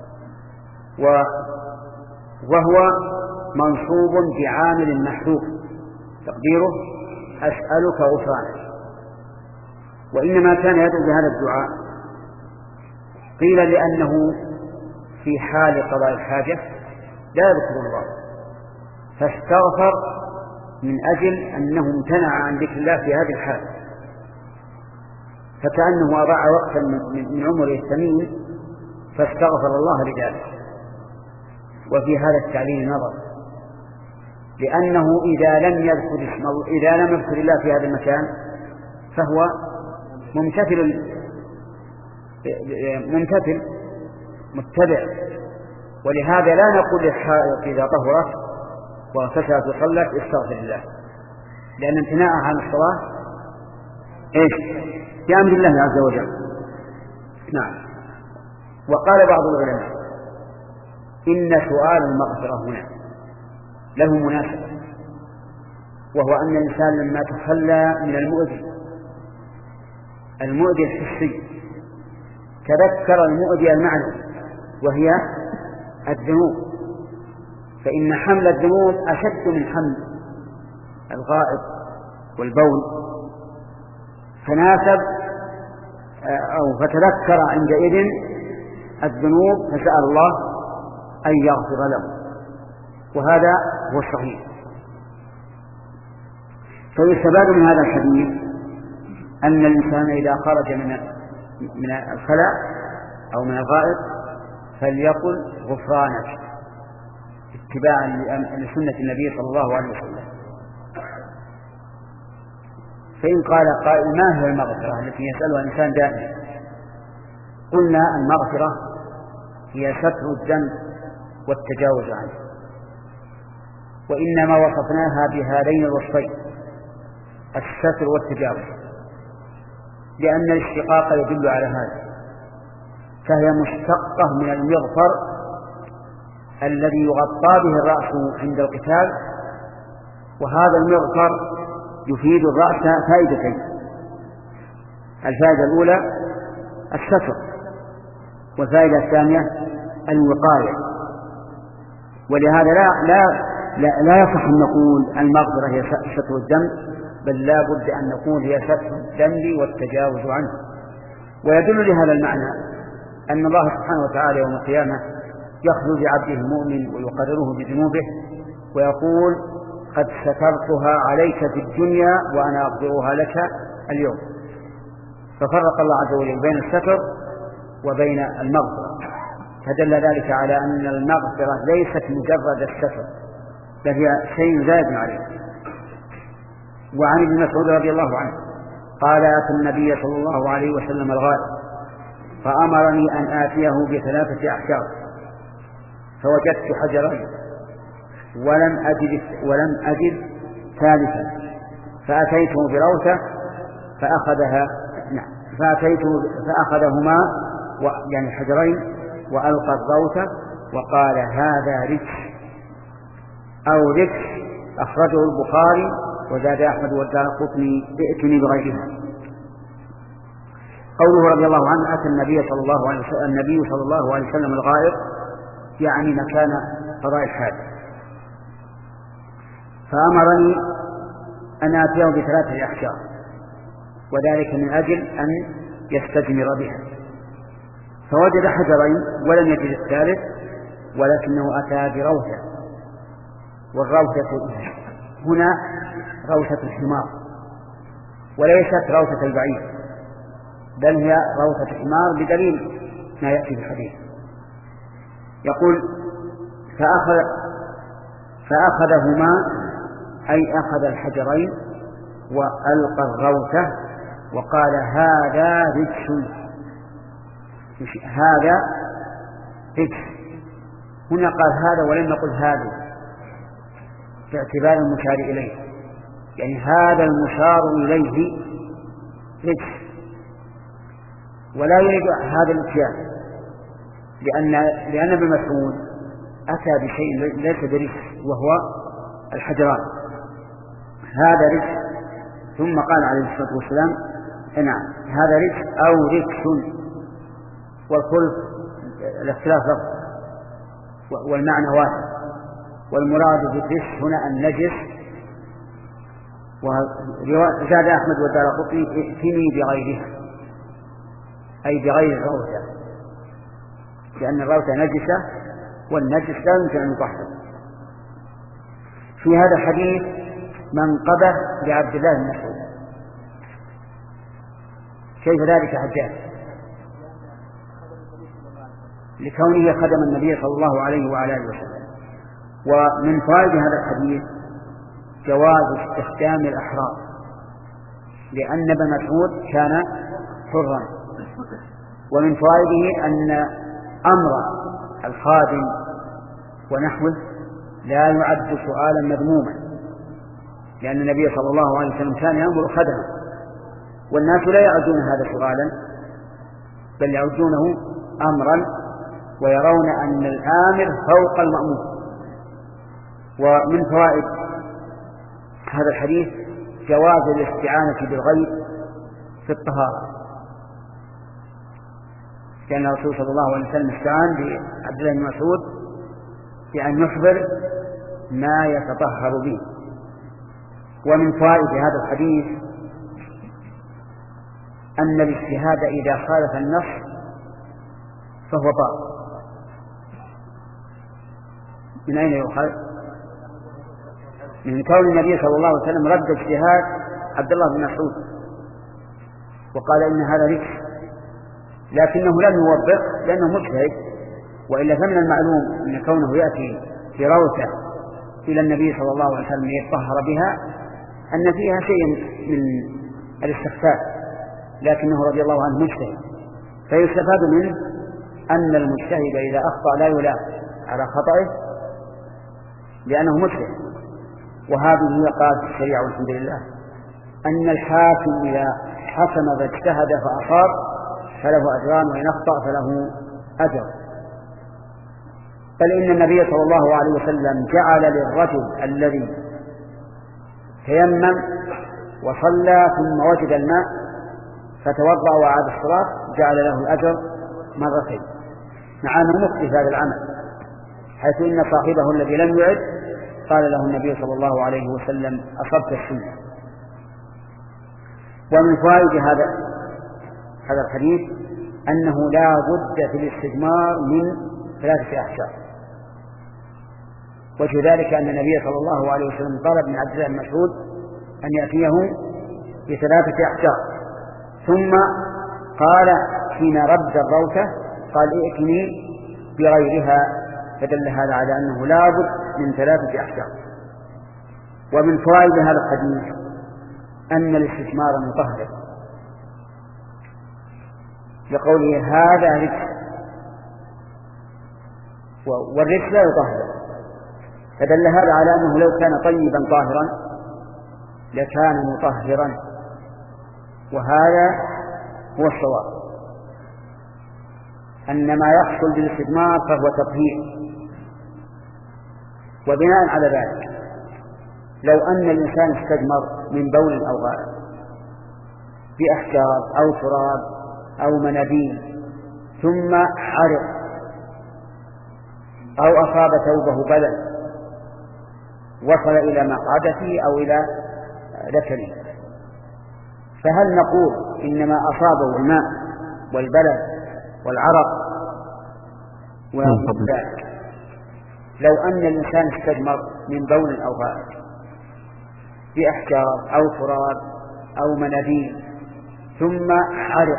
وهو منصوب بعامل محذوف تقديره أسألك غفرانك. وإنما كان يدعو بهذا الدعاء قيل لأنه في حال قضاء الحاجة لا يذكر الله، فاستغفر من أجل أنه امتنع عن ذكر الله في هذه الحال، فكأنه أضاع وقتا من عمره الثمين فاستغفر الله لذلك. وفي هذا التعليل نظر، لأنه إذا لم يذكر اسم الله إذا لم يذكر الله في هذا المكان فهو ممتثل ممتثل متبع. ولهذا لا نقول للحائض إذا طهرت واغتسلت وصلت استغفر الله، لأن امتناعها عن الصلاة إيش؟ بأمر الله عز وجل. نعم. وقال بعض العلماء إن سؤال المغفرة هنا له مناسبة، وهو أن الإنسان لما تخلى من المؤذي المؤذي الحسي تذكر المؤذي المعنوي وهي الذنوب، فإن حمل الذنوب أشد من حمل الغائط والبول، فناسب أو فتذكر عندئذ الذنوب فسأل الله أن يغفر له، وهذا هو الصحيح. فيستفاد من هذا الحديث أن الإنسان إذا خرج من من الخلاء أو من الغائط فليقل غفرانك اتباعا لسنة النبي صلى الله عليه وسلم. فإن قال قائل ما هي المغفرة التي يسألها الإنسان دائما؟ قلنا المغفرة هي ستر الذنب والتجاوز عنه، وإنما وصفناها بهذين الوصفين الستر والتجاوز لأن الاشتقاق يدل على هذا، فهي مشتقة من المغفر الذي يغطى به الرأس عند القتال، وهذا المغفر يفيد الرأس فائدتين: الفائدة الأولى الستر، والفائدة الثانية الوقاية. ولهذا لا لا لا, لا يصح أن نقول المغفرة هي ستر الذنب، بل لا بد أن نقول هي ستر الذنب والتجاوز عنه. ويدل لهذا المعنى أن الله سبحانه وتعالى يوم القيامة يخلو بعبده المؤمن ويقرره بذنوبه ويقول قد سترتها عليك في الدنيا وأنا أغفرها لك اليوم. ففرق الله عز وجل بين الستر وبين المغفرة، فدل ذلك على أن المغفرة ليست مجرد الستر بل هي شيء زائد عليه. وعن ابن مسعود رضي الله عنه قال أتى النبي صلى الله عليه وسلم الغائب فأمرني أن آتيه بثلاثة أحجار فوجدت حجرين ولم أجد, ولم أجد ثالثا فأتيته بروثة فأخذها نعم فأتيته فأخذهما يعني حجرين وألقى الروثة وقال هذا رجس أو رجس. أخرجه البخاري وزاد أحمد والدارقطني ائتني بغيرها. قوله رضي الله عنه أتى النبي صلى الله عليه وسلم النبي صلى الله عليه وسلم الغائب يعني مكان قضاء الحاجة فأمرني أن آتيه بثلاثة أحجار وذلك من أجل أن يستجمر بها فوجد حجرين ولم يجد الثالث ولكنه أتى بروثة والروثة هنا روثة الحمار وليست روثة البعير بل هي روثة الحمار بدليل ما يأتي بالحديث. يقول فأخذ فأخذهما أي أخذ الحجرين وألقى الروثة وقال هذا رجس هذا رجس. هنا قال هذا ولم يقل هذا باعتبار المشار إليه يعني هذا المشار إليه رجس ولا يريد هذا الاتيان لأن لأن ابن مسعود أتى بشيء ليس برجس وهو الحجران هذا رجس ثم قال عليه الصلاة والسلام نعم هذا رجس أو رجس والخلف الاختلاف لفظ والمعنى واحد والمراد بالرجس هنا النجس. وزاد أحمد والدارقطني ائتني بغيرها أي بغير الروثة لأن الروثة نجسة والنجس لا يمكن أن يطهر. في هذا الحديث منقبة لعبد الله بن مسعود. كيف ذلك حجاج؟ لكونه خدم النبي صلى الله عليه وعلى اله وسلم. ومن فوائد هذا الحديث جواز استخدام الأحرار لأن ابن مسعود كان حرا. ومن فوائده أن أمر الخادم ونحوه لا يعد سؤالا مذموما لأن النبي صلى الله عليه وسلم كان يأمر خدمه والناس لا يعدون هذا سؤالا بل يعدونه أمرا ويرون أن الآمر فوق المأمور. ومن فوائد هذا الحديث جواز الاستعانة بالغيب في الطهارة كان الرسول صلى الله عليه وسلم استعان بعبد الله بن مسعود بأن يخبر ما يتطهر به. ومن فوائد هذا الحديث أن الاجتهاد إذا خالف النص فهو باطل. من أين يؤخذ؟ من كون النبي صلى الله عليه وسلم رد اجتهاد عبد الله بن مسعود وقال إن هذا رجس لكنه لم يوبخ لأنه مجتهد وإلا فمن المعلوم أن كونه يأتي بروثة إلى النبي صلى الله عليه وسلم يتطهر بها أن فيها شيء من الاستخفاف لكنه رضي الله عنه مجتهد فيستفاد منه أن المجتهد إذا أخطأ لا يلام على خطئه لأنه مجتهد. وهذه هي قاعدة الشريعة والحمد لله أن الحاكم إذا حكم فاجتهد فأصاب فله أجران وإن أخطأ فله أجر. بل إن النبي صلى الله عليه وسلم جعل للرجل الذي تيمم وصلى ثم وجد الماء فتوضأ وعاد الصلاة جعل له الأجر مرتين مع أنه مخطئ في هذا العمل حيث إن صاحبه الذي لم يعد قال له النبي صلى الله عليه وسلم أصبت السنة. ومن فوائد هذا هذا الحديث أنه لا بد في الاستجمار من ثلاثة أحجار. وجه ذلك أن النبي صلى الله عليه وسلم طلب من عبد الله بن مسعود أن يأتيه بثلاثة أحجار ثم قال حين رد الروثة قال ائتني بغيرها، فدل هذا على أنه لا بد من ثلاثة أحجار. ومن فوائد هذا الحديث أن الاستثمار مطهر، لقوله هذا رجس، والرجس لا يطهر، فدل هذا على أنه لو كان طيبا طاهرا لكان مطهرا، وهذا هو الصواب، أن ما يحصل بالاستثمار فهو تطهير. وبناء على ذلك لو أن الإنسان استجمر من بول أو غائط بأحجار أو تراب أو مناديل ثم عرق أو أصاب ثوبه بلل وصل إلى مقعدته أو إلى ذكره، فهل نقول إنما أصابه الماء والبلل والعرق وذلك؟ لو أن الإنسان استجمر من بول أو غائط بأحجار أو تراب أو مناديل ثم عرق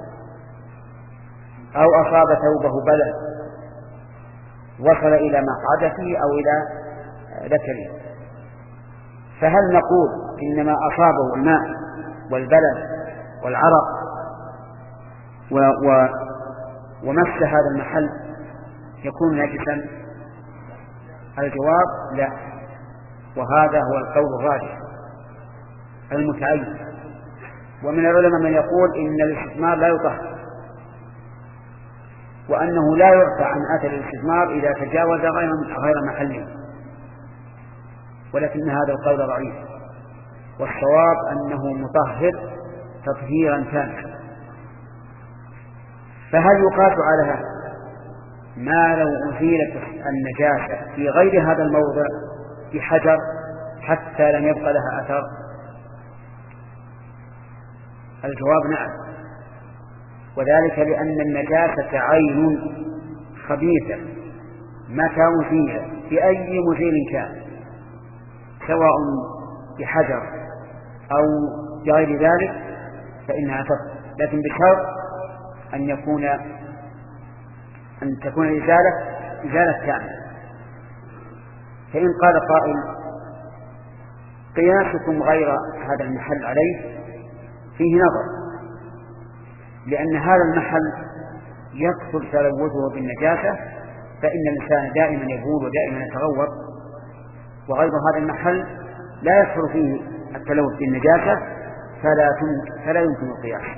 أو أصاب ثوبه بلل وصل إلى مقعدته أو إلى ذكره، فهل نقول إنما أصابه الماء والبلل والعرق و و ومس هذا المحل يكون نجسا؟ الجواب لا، وهذا هو القول الراجح المتعين. ومن العلماء من يقول إن الاستثمار لا يطهر، وأنه لا يعفى عن أثر الاستثمار إذا تجاوز غير محله، ولكن هذا القول ضعيف، والصواب أنه مطهر تطهيرا تاما. فهل يقاس على هذا ما لو أزيلت النجاسة في غير هذا الموضع بحجر حتى لم يبقى لها أثر؟ الجواب نعم، وذلك لأن النجاسة عين خبيثة متى أزيلت بأي مزيل كان، سواء بحجر أو بغير ذلك، فإنها تطهر، لكن بشرط أن يكون أن تكون الإزالة إزالة كاملة. فإن قال قائل قياسكم غير هذا المحل عليه فيه نظر، لأن هذا المحل يكثر تلوثه بالنجاسة، فإن الإنسان دائما يبول ودائما يتغوط، وغير هذا المحل لا يكثر فيه التلوث بالنجاسة، فلا فلا يمكن القياس.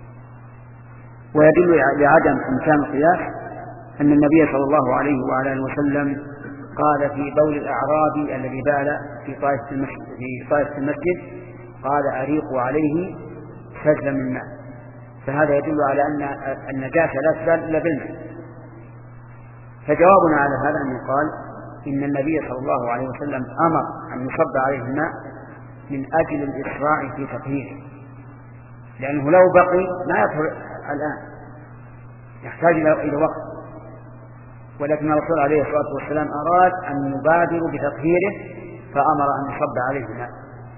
ويدل لعدم إمكان القياس أن النبي صلى الله عليه وعلى آله وسلم قال في بول الأعرابي الذي بال في طائفة المسجد, في طائفة المسجد قال أريقوا عليه سجلا من ماء، فهذا يدل على أن النجاسة لا تزال إلا بالماء. فجوابنا على هذا أن يقال إن النبي صلى الله عليه وسلم أمر أن يصب عليه الماء من أجل الإسراع في تطهيره، لأنه لو بقي ما يطهر الآن، يحتاج إلى وقت، ولكن الرسول عليه الصلاة والسلام أراد أن يبادر بتطهيره فأمر أن يصب عليه الماء.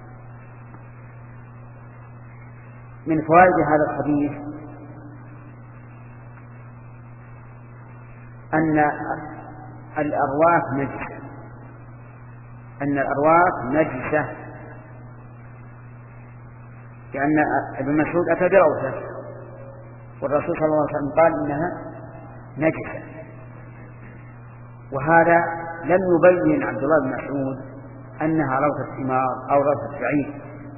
من فوائد هذا الحديث أن الأرواح نجسة، أن الأرواح نجسة، لأن ابن مسعود أتى بروثة والرسول صلى الله عليه وسلم قال إنها نجسة، وهذا لم يبين عبد الله بن مسعود أنها روثة حمار أو روثة بعير،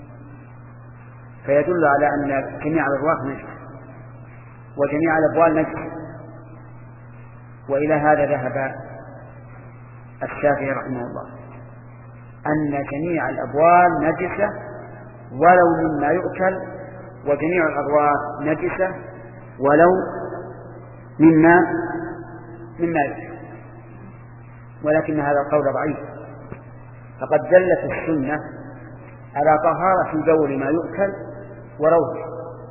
فيدل على أن جميع الأرواح نجسة وجميع الأبوال نجسة. وإلى هذا ذهب الشافعي رحمه الله، أن جميع الأبوال نجسة ولو مما يؤكل، وجميع الأرواح نجسة ولو مما مما يؤكل، ولكن هذا القول ضعيف، فقد دلت السنة على طهارة البول ما يؤكل وروثه،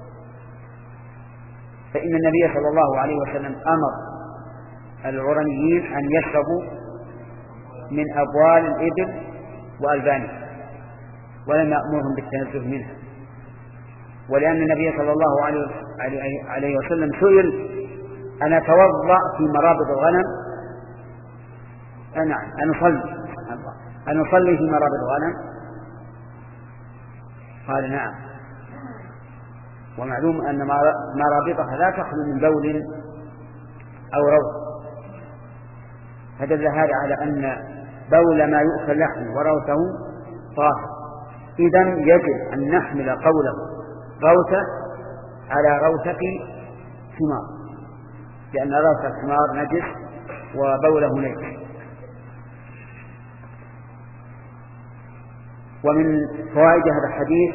فإن النبي صلى الله عليه وسلم أمر العرنيين أن يشربوا من أبوال الإبل وألبانها، ولم يأمرهم بالتنزه منها، ولأن النبي صلى الله عليه وسلم سئل أنا أتوضأ في مرابض الغنم؟ نعم. أن أصلي أن أصلي في مرابض الغنم؟ قال نعم. ومعلوم أن مرابطها لا تخلو من بول أو روث، فدل هذا على أن بول ما يؤكل لحمه وروثه طاهر. إذن يجب أن نحمل قوله روثة على روثة ثمار، لأن روثة الثمار نجس وبوله نجس. ومن فوائد هذا الحديث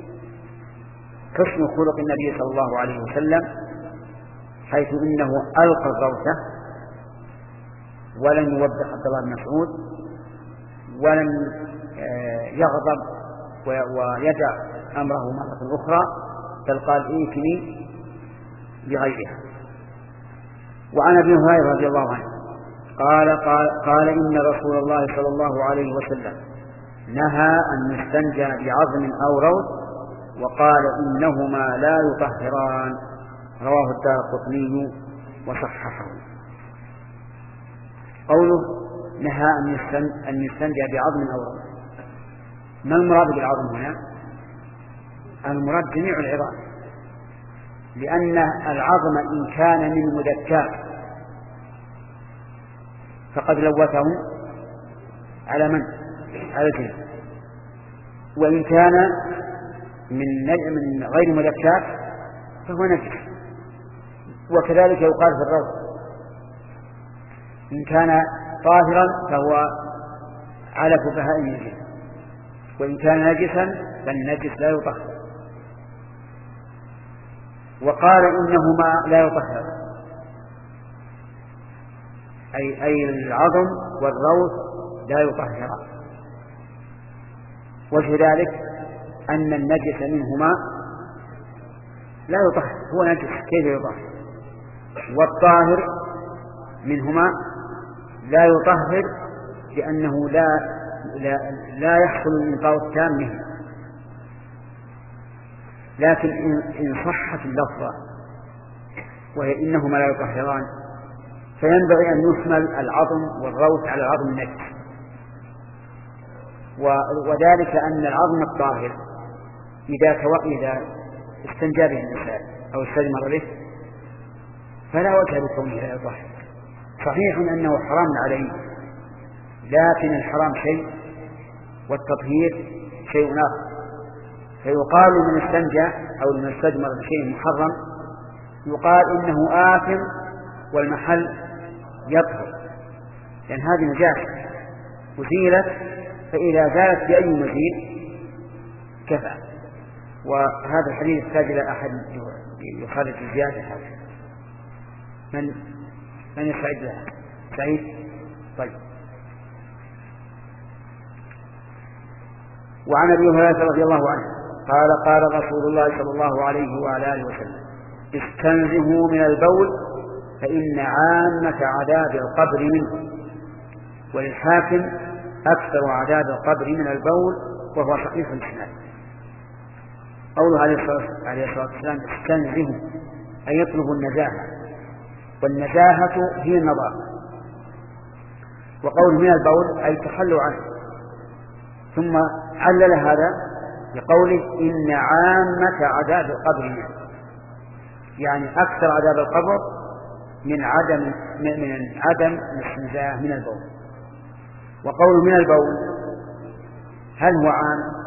حسن خلق النبي صلى الله عليه وسلم، حيث إنه ألقى الروثة ولم يوبخ عبد الله بن مسعود ولم يغضب ويدع أمره مرة أخرى، بل قال ائتني بغيرها. وعن ابي هريرة رضي الله عنه قال, قال قال إن رسول الله صلى الله عليه وسلم نهى أن نستنجى بعظم أو روث، وقال إنهما لا يطهران، رواه الدارقطني وصححه. قوله نهى أن يستنجى بعظم أو روث، ما المراد بالعظم هنا؟ المراد جميع العظام، لأن العظم إن كان من مدكات فقد لوثه على من؟ على الجلد، وإن كان من من غير مدكات فهو نجس. وكذلك يقال في الروث، إن كان طاهرا فهو علف بهائم الجلد، وإن كان نجسا فالنجس لا يطهر. وقال إنهما لا يطهر، أي, أي العظم والروث لا يطهران. وجه ذلك أن النجس منهما لا يطهر، هو نجس كيف يطهر؟ والطاهر منهما لا يطهر، لأنه لا لا, لا يحصل الإنقاء التام منه. لكن إن صحت اللفظة وهي إنهما لا يطهران، فينبغي أن يحمل العظم والروث على العظم النجس، وذلك أن العظم الطاهر إذا إذا استنجى به الإنسان أو استجمر به فلا وجه لكونه لا يطهر. صحيح أنه حرام عليه، لكن الحرام شيء والتطهير شيء آخر. فيقال من استنجى أو من استجمر بشيء محرم يقال إنه آثم والمحل يطهر، لأن هذه نجاسة أزيلت، فإذا زالت بأي مزيل كفى. وهذا الحديث يحتاج إلى أحد يخرج الزيادة هذه. من من يستعد لها؟ سعيد؟ طيب. وعن أبي هريرة رضي الله عنه قال قال رسول الله صلى الله عليه وعلى آله وسلم استنزهوا من البول فإن عامة عذاب القبر منه. وللحاكم أكثر عذاب القبر من البول، وهو صحيح الإسناد. قوله عليه الصلاة والسلام استنزهوا أي يطلبوا النزاهة، والنزاهة هي النظافة. وقول من البول أي تخلوا عنه. ثم علل هذا بقوله إن عامة عذاب القبر منه، يعني أكثر عذاب القبر من عدم من عدم الاستنزاه من البول. وقول من البول هل هو عام؟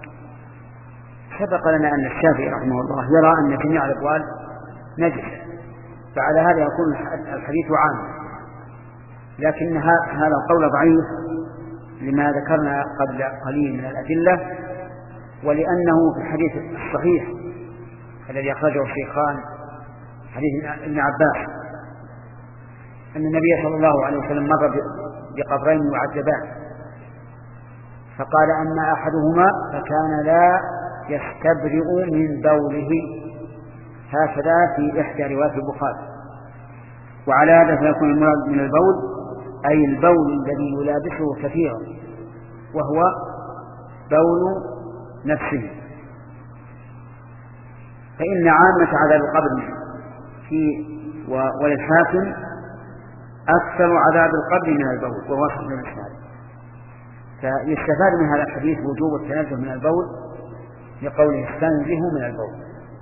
سبق لنا أن الشافعي رحمه الله يرى أن جميع الأبوال نجس، فعلى هذا يكون الحديث عام. لكن هذا القول ضعيف لما ذكرنا قبل قليل من الأدلة، ولأنه في الحديث الصحيح الذي أخرجه الشيخان حديث ابن عباس أن النبي صلى الله عليه وسلم مر بقبرين يعذبان، فقال أما أحدهما فكان لا يستبرئ من بوله، هكذا في إحدى روايات البخاري. وعلى هذا فيكون المراد من البول أي البول الذي يلابسه كثيرا، وهو بول نفسه. فإن عامة عذاب القبر في وللحاكم أكثر عذاب القبر من البول، وهو صحيح الإسناد. فيستفاد من هذا الحديث وجوب التنزه من البول لقوله استنزه من البول.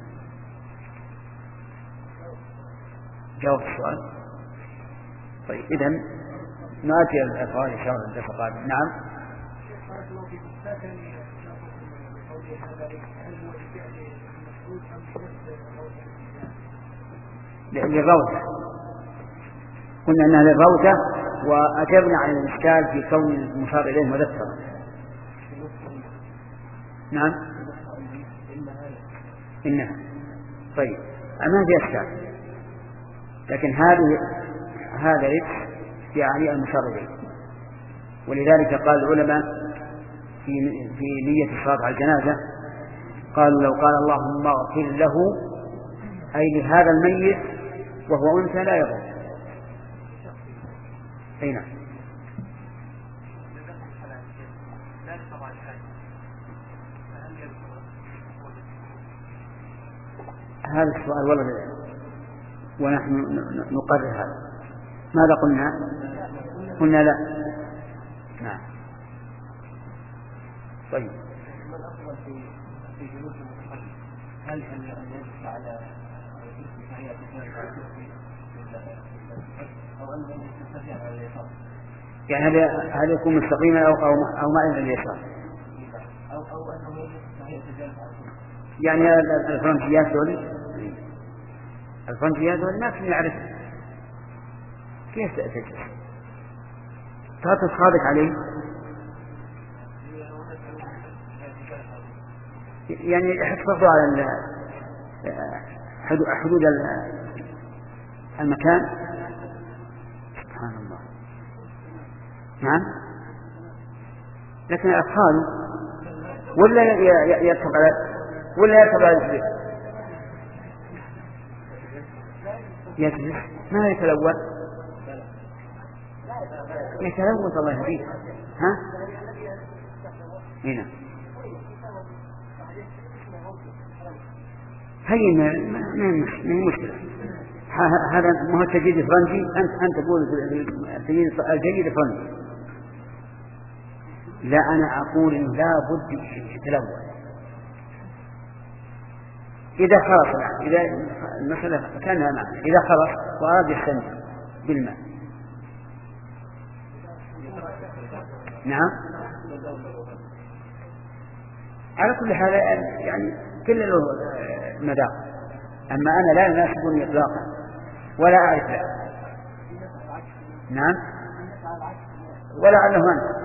جاوب السؤال. طيب إذن نأتي الأفعال إن شاء الله الدرس القادم. نعم. للروثة، قلنا أنها للروثة، وأجبنا عن الإشكال في كون المشار إليه مذكرا. نعم إنها. طيب أما في إشكال، لكن هذه هذا رجس يعني المشار إليه، ولذلك قال العلماء في في نية الصلاة على الجنازة قالوا لو قال اللهم اغفر له أي لهذا الميت وهو أنثى لا يضر. أي نعم. هذا السؤال والله ونحن نقرر هذا. ماذا قلنا؟ قلنا لا. نعم. طيب هل أن يجب على أو أن يستطيع على اليسار؟ يعني هل هل يكون مستقيما أو أو أو مائلا لليسار؟ أو أو أنه يستطيع يعني الفرنسيات دول الفرنسيات دول ما كنا نعرف كيف تجلس تعطي صادق عليه، يعني يحفظوا على حدود المكان. سبحان الله. نعم. لكن الأطفال ولا يركب على ولا يركب على الجبل يجلس ما يتلوث يتلوث الله يهديه. ها هنا هي ما مشكلة. هذا ما هو التجديد الفرنسي. أنت أنت تقول التجديد الجيد الفرنسي. لا أنا أقول إن لا بد يتلوث إذا خلص. إذا المسألة كانها معنا إذا خلص وأراد يستنجد بالماء. نعم. على كل حال يعني كل له مدار. أما أنا لا يناسبني إطلاقا ولا أعرف له. نعم. ولا أعلم أنت.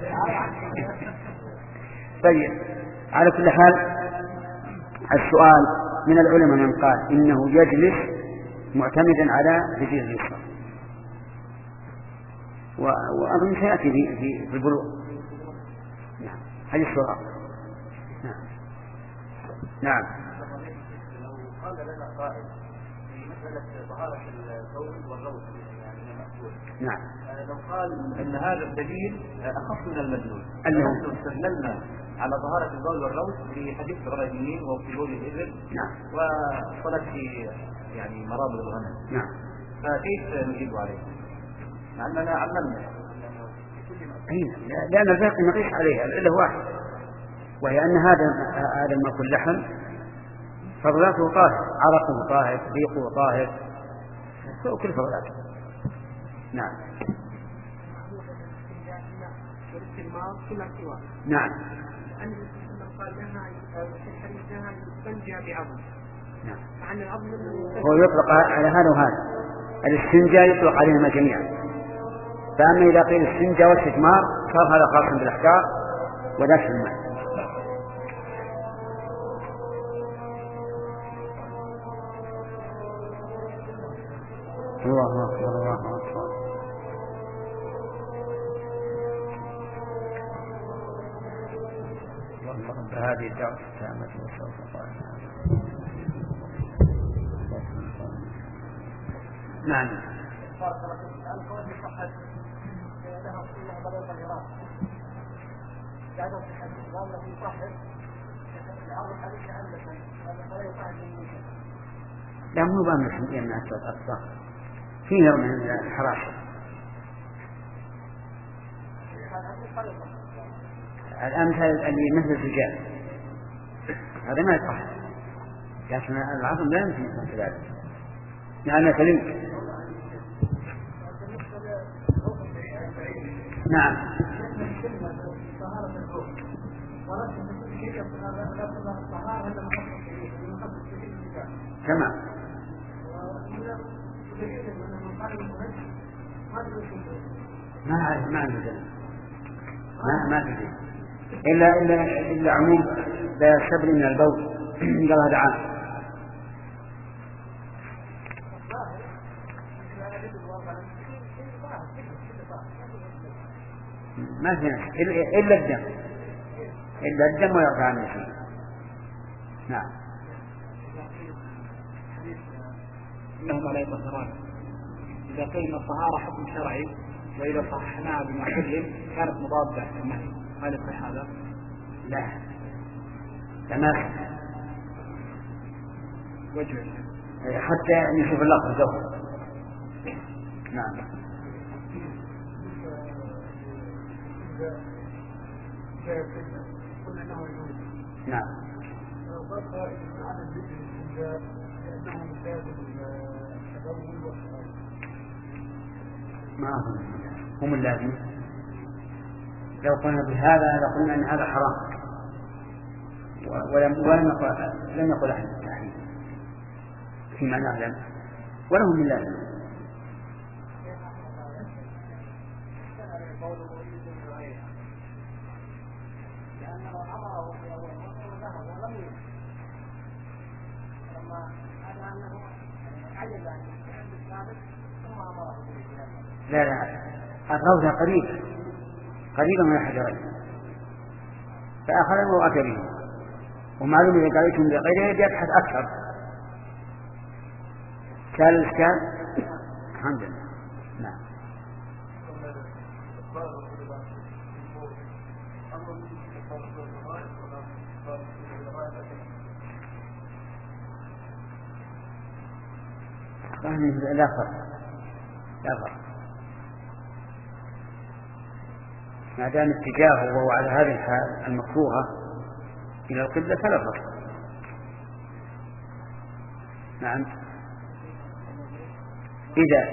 طيب على كل حال السؤال من العلماء من قال إنه يجلس معتمدا على رجل اليسرى، وأظن سيأتي في في البلوغ. نعم. هذه السؤال. نعم. نعم. قال لنا قائل في مسألة طهارة البول والروث يعني المأكول. نعم. لو قال أن هذا الدليل أخف من المدلول، أنه استدللنا على طهارة البول والروث في حديث الغنمين وفي بول الإبل. نعم. وصلت في يعني مرابض الغنم. نعم. فكيف نجيب عليه؟ مع أننا علمنا. لأن الباقي نقيس عليه إلا واحد، وهي أن هذا هذا المأكل لحم فضلاته طاهر، عرقه طاهر، ريقه طاهر، كل فضلاته. نعم. نعم. نعم. هو يطلق على هذا وهذا. الاستنجاء يطلق عليهما جميعا، فأما إذا قيل الاستنجاء والاستثمار صار هذا خاصا بالأحكام وذاك الماء. الله أكبر الله أكبر. اللهم رب هذه الدعوة التامة والصلاة القائمة. نعم. لا مو بامن يمنع الطهر، فيه نوع من الحراشة. الأمثل اللي مثل الزجاج هذا ما يطهر، لكن العظم لا يمكن يكون كذلك لأنه سليم. نعم. تمام. ما أعرف ما عندي ما ما تدري إلا إلا إلا عموم لا شبر من البول قال هذا عام. ما في نفس إلا الدم إلا الدم ويرفع عن النسيم. نعم. إنهم لا يطهران. إذا قيل الطهارة حكم شرعي وإذا صححناها بمحل كانت مضادة للنهي، هل يصح هذا؟ لا تمام. وجه حتى نشوف اللفظ جوه. نعم. نعم. ما أظن هم اللازم. لو قلنا بهذا لقلنا أن هذا حرام ولم ولم يقل لم يقل أحد التحريم فيما نعلم ولهم من لازم. لا لا الروضة قريب قريبا من الحجرين فأخذ وأتى به، ومعلوم إذا قريتم بغيره يبحث أكثر. كان الإشكال الحمد لله. نعم. لا فرق لا فرق ما دام اتجاهه وهو على هذه الحال المكروهة إلى القبلة فلا فرق. نعم. إذا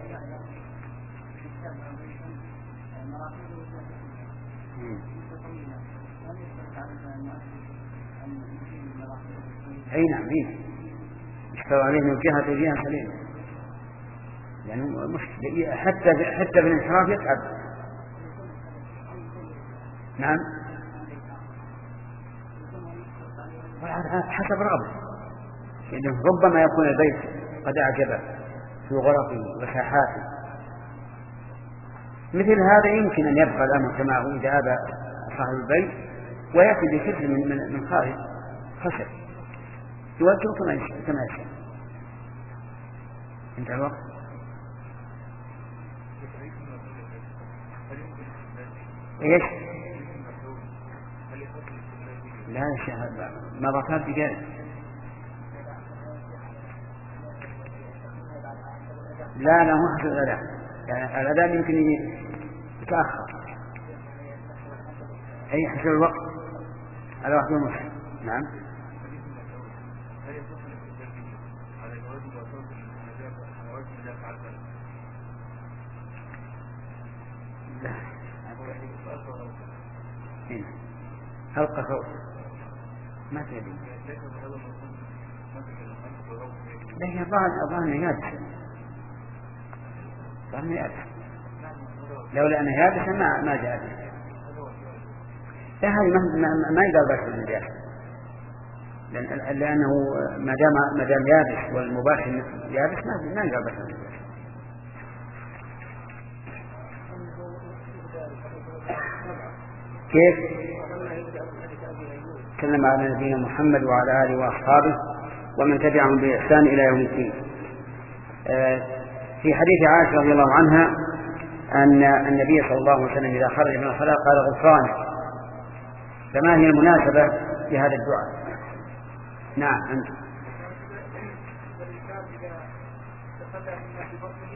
أي نعم إيه اشتروا عليه من جهة وجهة سليمة يعني مشكلة حتى حتى بالانحراف يتعب. نعم. حسب رغبه لأنه ربما يكون البيت قد أعجبه في غرفه وساحاته، مثل هذا يمكن أن يبقى الأمر كما هو إذا أبى صاحب البيت ويأتي بشكل من من خارج خشب يوجه كما كما يشاء. انتهى الوقت. ايش؟ لا يا شيخ مرتات بجانب لا لا مو حسب الأذان يعني الأذان يمكن يتأخر أي حسب الوقت على واحد ونصف. نعم. لا حلقة صوت ما تدري لكن الظاهر الظاهر يابس الظاهر يابس لولا أنه يابس ما ما جاء لا هذه ما ما يقال بس النجاح لأن لأنه ما دام ما دام يابس والمباشر يابس ما ما يقال بس النجاح. كيف؟ سلم على نبينا محمد وعلى آله وأصحابه ومن تبعهم بإحسان إلى يوم الدين. في حديث عائشة رضي الله عنها أن النبي صلى الله عليه وسلم إذا خرج من الصلاة قال غفرانك، فما هي المناسبة لهذا الدعاء؟ نعم أنت. تخلى مما في بطنه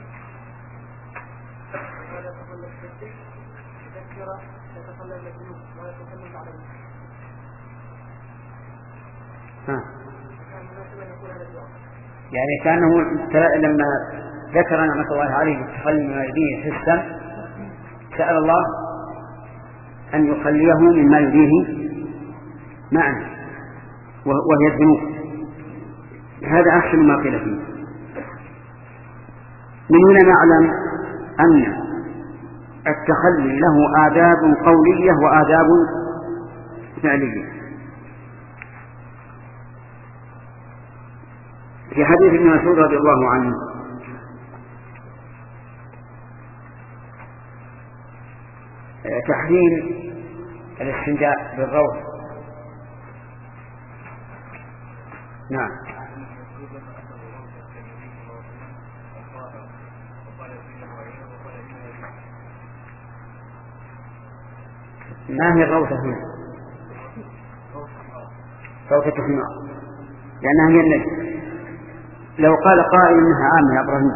ولا تخلى الشرك تذكر يتخلى الذنوب ولا تكلم عليه. يعني كانه لما ذكر نعمة الله عليه بالتخلي مما يليه حسا سأل الله أن يخليه مما يليه معنى وهي الذنوب. هذا أحسن ما قيل فيه. من هنا نعلم أن التخلي له آداب قولية وآداب فعلية. في حديث ابن مسعود رضي الله عنه تحريم الاستنجاء بالروح. نعم. ما هي الروثة هنا؟ روثة حمار لأنها هي النجم. لو قال قائل إنها عامة يا إبراهيم.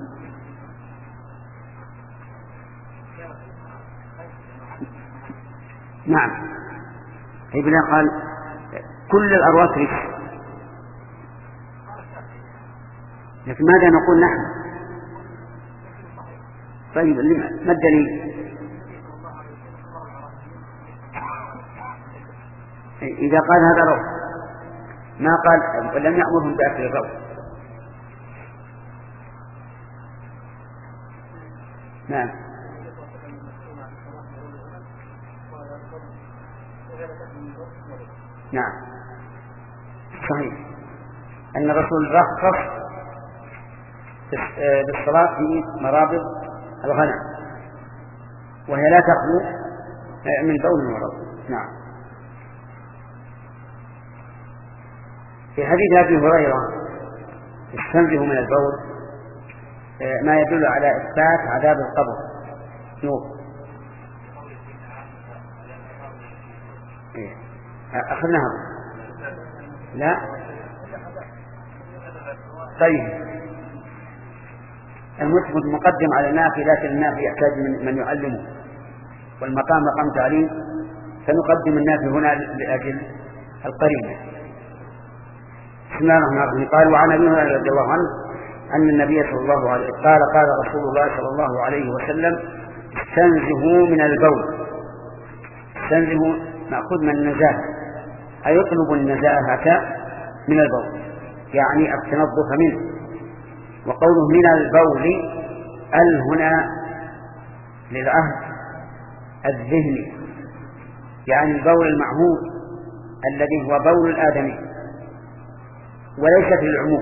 نعم. ابن قال كل الأرواح رجس، لكن ماذا نقول نحن؟ طيب ما الدليل؟ إذا قال هذا روح ما قال ولم يأمرهم بأكل الروح. نعم. نعم صحيح أن الرسول رخص بالصلاة في مرابض الغنم وهي لا تخلو من بول وروث. نعم. في حديث أبي هريرة استنزه من البول ما يدل على إثبات عذاب القبر. نور أخذناها لا. طيب المثبت مقدم على النافي، لكن النافي يحتاج من, من يعلمه، والمقام مقام تعليم، فنقدم النافي هنا لأجل القرينة. بسم الله الرحمن الرحيم. قال وعن أبي هريرة رضي الله عنه أن النبي صلى الله عليه وسلم قال قال رسول الله صلى الله عليه وسلم استنزهوا من البول. استنزهوا مأخذ من النزاهة، أي يطلب النزاهة من البول يعني التنظف منه. وقوله من البول ال هنا للعهد الذهني، يعني البول المعهود الذي هو بول الآدمي وليس في العموم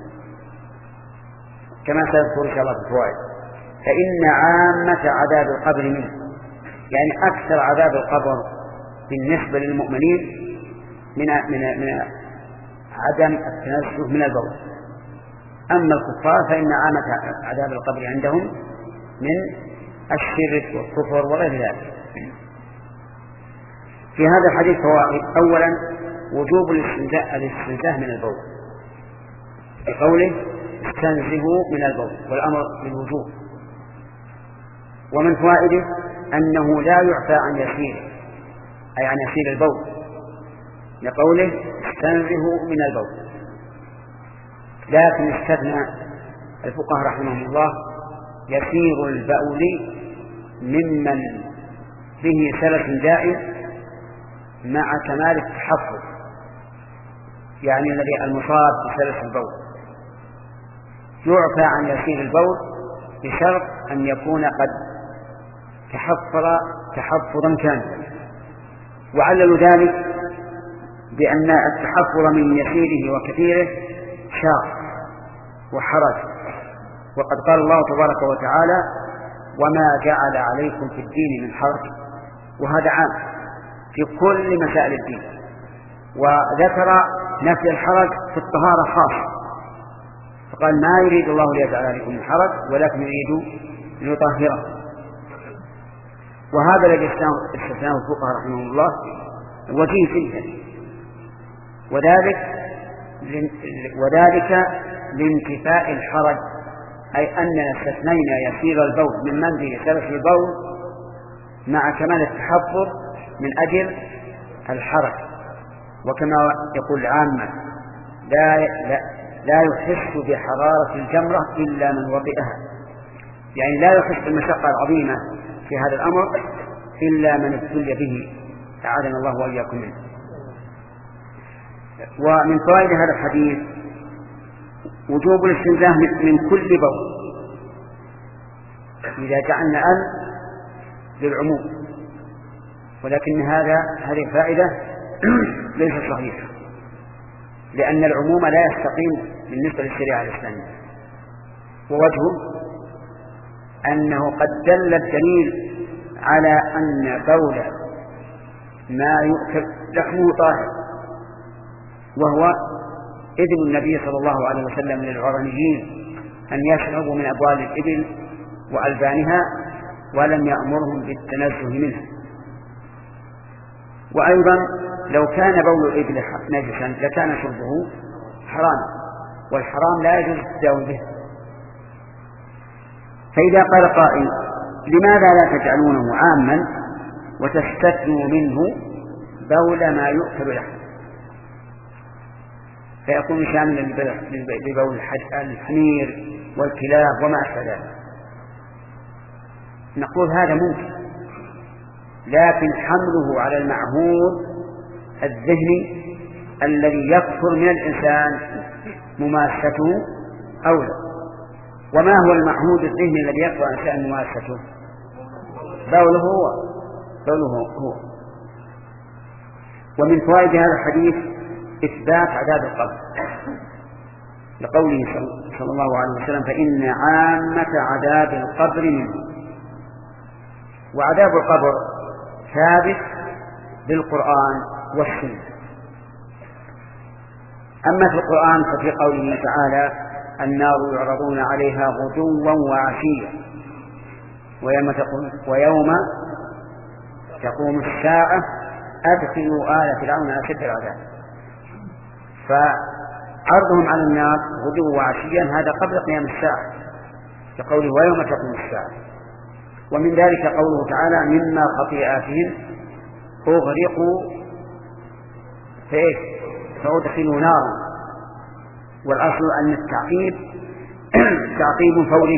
كما سيذكر إن شاء الله في الفوائد. فإن عامة عذاب القبر منه، يعني أكثر عذاب القبر بالنسبة للمؤمنين من من من عدم التنزه من البول. أما الكفار فإن عامة عذاب القبر عندهم من الشرك والكفر وغير ذلك. في هذا الحديث فوائد. أولا وجوب الاستنزاه من البول بقوله استنزهوا من البول، والأمر بالوجوب. ومن فوائده أنه لا يعفى عن يسير، أي عن يسير البول، لقوله استنزهوا من البول. لكن استثنى الفقهاء رحمهم الله يسير البول ممن به سلس دائم مع كمال التحفظ، يعني الذي المصاب بسلس البول يعفى عن يسير البول بشرط أن يكون قد تحفظ تحفظا كاملا. وعللوا ذلك بأن التحفظ من يسيره وكثيره شاق وحرج، وقد قال الله تبارك وتعالى وما جعل عليكم في الدين من حرج، وهذا عام في كل مسائل الدين. وذكر نفي الحرج في الطهارة خاصة، فقال ما يريد الله ليجعل عليكم من حرج ولكن يريد ليطهره. وهذا الذي استثناه الفقهاء رحمه الله وجيه جدا، وذلك وذلك لانتفاء الحرج أي أننا استثنينا يسير البول من منزل سلف البول مع كمال التحفظ من أجل الحركة. وكما يقول العامة لا, لا, لا يحس بحرارة الجمرة إلا من وطئها، يعني لا يحس بالمشقة العظيمة في هذا الأمر إلا من ابتلي به، أعاذنا الله وإياكم منه. ومن فوائد هذا الحديث وجوب الاستنزاه من كل بول إذا جعلنا أن للعموم، ولكن هذا هذه الفائدة ليس صحيحة، لأن العموم لا يستقيم بالنسبة للشريعة الإسلامية. ووجهه أنه قد دل الدليل على أن بول ما يؤكل لحمه طاهر، وهو إذن النبي صلى الله عليه وسلم للعرنيين أن يشربوا من أبوال الإبل وألبانها، ولم يأمرهم بالتنزه منها. وأيضا لو كان بول الإبل نجسا لكان شربه حراما، والحرام لا يجوز التداوي به. فإذا قال قائل لماذا لا تجعلونه عاما وتستثنوا منه بول ما يؤكل لحمه، فيكون شاملا لبول الحمير والكلاب وما أشبه ذلك؟ نقول هذا ممكن، لكن حمله على المعهود الذهني الذي يكثر من الإنسان ممارسته أولى. وما هو المعهود الذهني الذي يكثر الإنسان ممارسته؟ بوله هو بوله هو. ومن فوائد هذا الحديث إثبات عذاب القبر، لقوله صلى الله عليه وسلم فإن عامة عذاب القبر منه. وعذاب القبر ثابت بالقرآن والسنة. أما في القرآن ففي قوله تعالى النار يعرضون عليها غدوا وعشيا ويوم تقوم, ويوم تقوم الساعة أدخلوا آل فرعون أشد العذاب. فعرضهم على النار غدوا وعشيا هذا قبل قيام الساعة، كقوله ويوم تقوم الساعة. ومن ذلك قوله تعالى مما خطيئاتهم أغرقوا فإيش فأدخلوا نارا. والأصل أن التعقيب تعقيب فوري.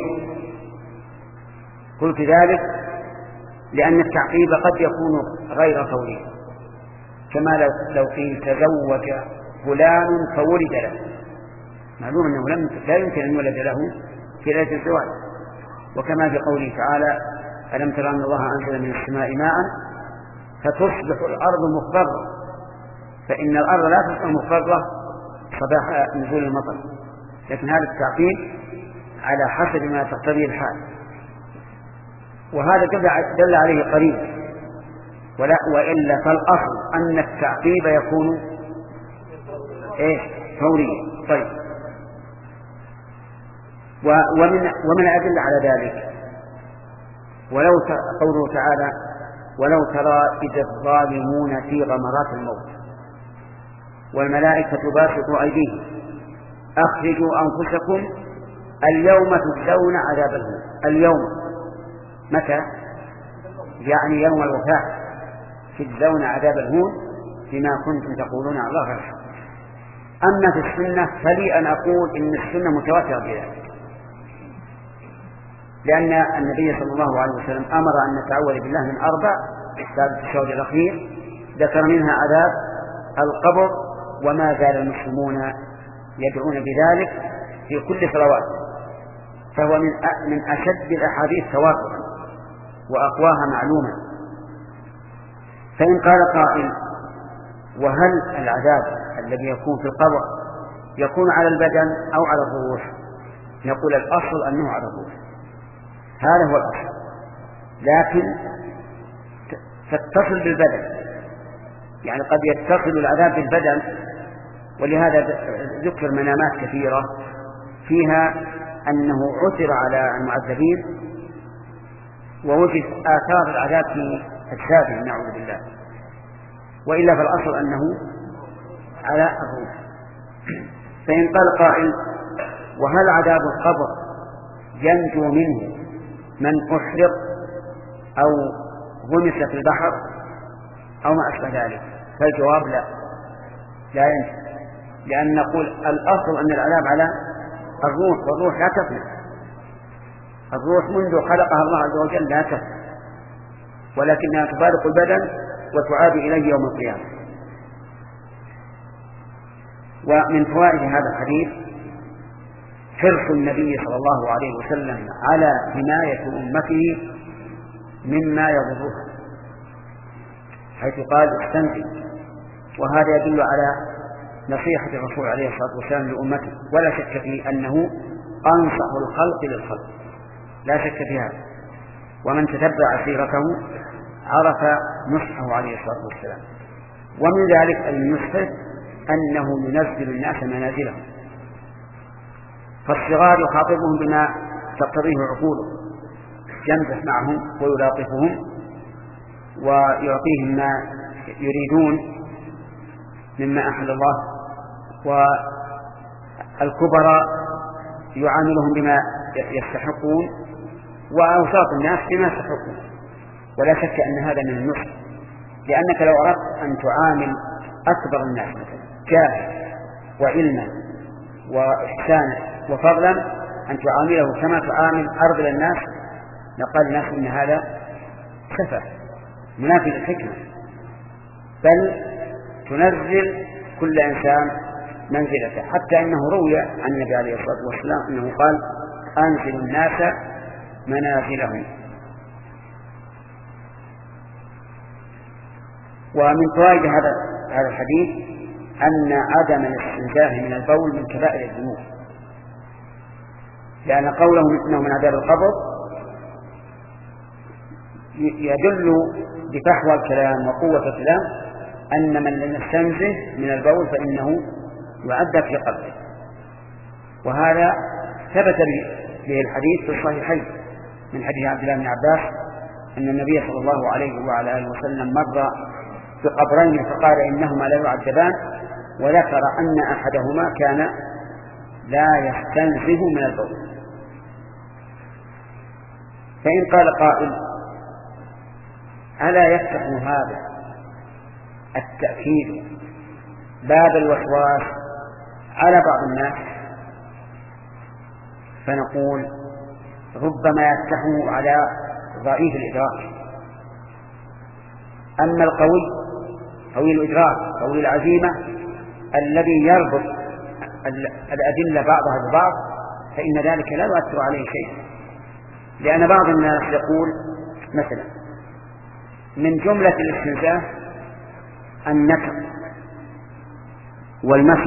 قلت ذلك لأن التعقيب قد يكون غير فوري، كما لو, لو قيل تزوج فلان فولد له، معلوم أنه لم لا يمكن أن يولد له في ليلة الزواج. وكما في قوله تعالى ألم تر أن الله أنزل من السماء ماء فتصبح الأرض مخضرة، فإن الأرض لا تصبح مخضرة صباح نزول المطر، لكن هذا التعقيب على حسب ما تقتضي الحال، وهذا دل عليه قريب. ولا وإلا فالأصل أن التعقيب يكون إيش فوريا. طيب ومن ومن أدل على ذلك ولو قوله تعالى ولو ترى إذ الظالمون في غمرات الموت والملائكة باسطوا أيديهم أخرجوا أنفسكم اليوم تجزون عذاب الهون. اليوم متى؟ يعني يوم الوفاة تجزون عذاب الهون بما كنتم تقولون على الله غير الحق. أما في السنة فلي أن أقول إن السنة متواترة بذلك، لأن النبي صلى الله عليه وسلم أمر أن نتعوذ بالله من أربع بعد التشهد الأخير، ذكر منها عذاب القبر، وما زال المسلمون يدعون بذلك في كل صلوات، فهو من من أشد الأحاديث تواترا وأقواها معلومة. فإن قال قائل وهل العذاب الذي يكون في القبر يكون على البدن أو على الروح؟ نقول الأصل أنه على الروح، هذا هو الأصل، لكن تتصل بالبدن، يعني قد يتصل العذاب بالبدن. ولهذا ذكر منامات كثيرة فيها أنه عثر على المعذبين ووجد آثار العذاب في أجسادهم نعوذ بالله، وإلا فالأصل أنه على الروح. فإن قال قائل وهل عذاب القبر ينجو منه من أحرق أو غمس في البحر أو ما أشبه ذلك؟ فالجواب لا، لا ينجو، لأن نقول الأصل أن العذاب على الروح، والروح لا تفنى، الروح منذ خلقها الله عز وجل لا تفنى، ولكنها تفارق البدن وتعاد إليه يوم القيامة. ومن فوائد هذا الحديث حرص النبي صلى الله عليه وسلم على حماية أمته مما يضرها، حيث قال استنزل، وهذا يدل على نصيحة الرسول عليه الصلاة والسلام لأمته، ولا شك في أنه أنصح الخلق للخلق، لا شك في هذا، ومن تتبع سيرته عرف نصحه عليه الصلاة والسلام. ومن ذلك أن نصحه أنه ينزل الناس منازلهم، فالصغار يخاطبهم بما تقتضيه عقوله، يمزح معهم ويلاطفهم ويعطيهم ما يريدون مما أحل الله، والكبراء يعاملهم بما يستحقون، وأوساط الناس بما يستحقون. ولا شك أن هذا من النصح، لأنك لو أردت أن تعامل أكبر الناس مثلا جاهل وعلما وإحسانا وفضلا، أن تعامله كما تعامل أرذل الناس، لقال الناس إن هذا سفه منافي للحكمة، بل تنزل كل إنسان منزلته. حتى أنه روي عن النبي عليه الصلاة والسلام أنه قال أنزل الناس منازلهم. ومن فوائد هذا هذا الحديث أن عدم الاستنزاه من البول من كبائر الذنوب، لأن قوله إنه من عذاب القبر يدل بفحوى الكلام وقوة الكلام أن من لم يستنزه من البول فإنه يعذب في قبره. وهذا ثبت به الحديث في الصحيحين من حديث عبد الله بن عباس أن النبي صلى الله عليه وعلى آله وسلم مر بقبرين فقال إنهما لا يعذبان، وذكر أن أحدهما كان لا يستنزه من البول. فإن قال قائل ألا يفتح هذا التأكيد باب الوسواس على بعض الناس؟ فنقول ربما يفتحه على ضعيف الإدراك، أما القوي قوي الإدراك قوي العزيمة الذي يربط الأدلة بعضها ببعض فإن ذلك لا يؤثر عليه شيء. لأن بعض الناس يقول مثلا من جملة الاستنزاه النكر والمسح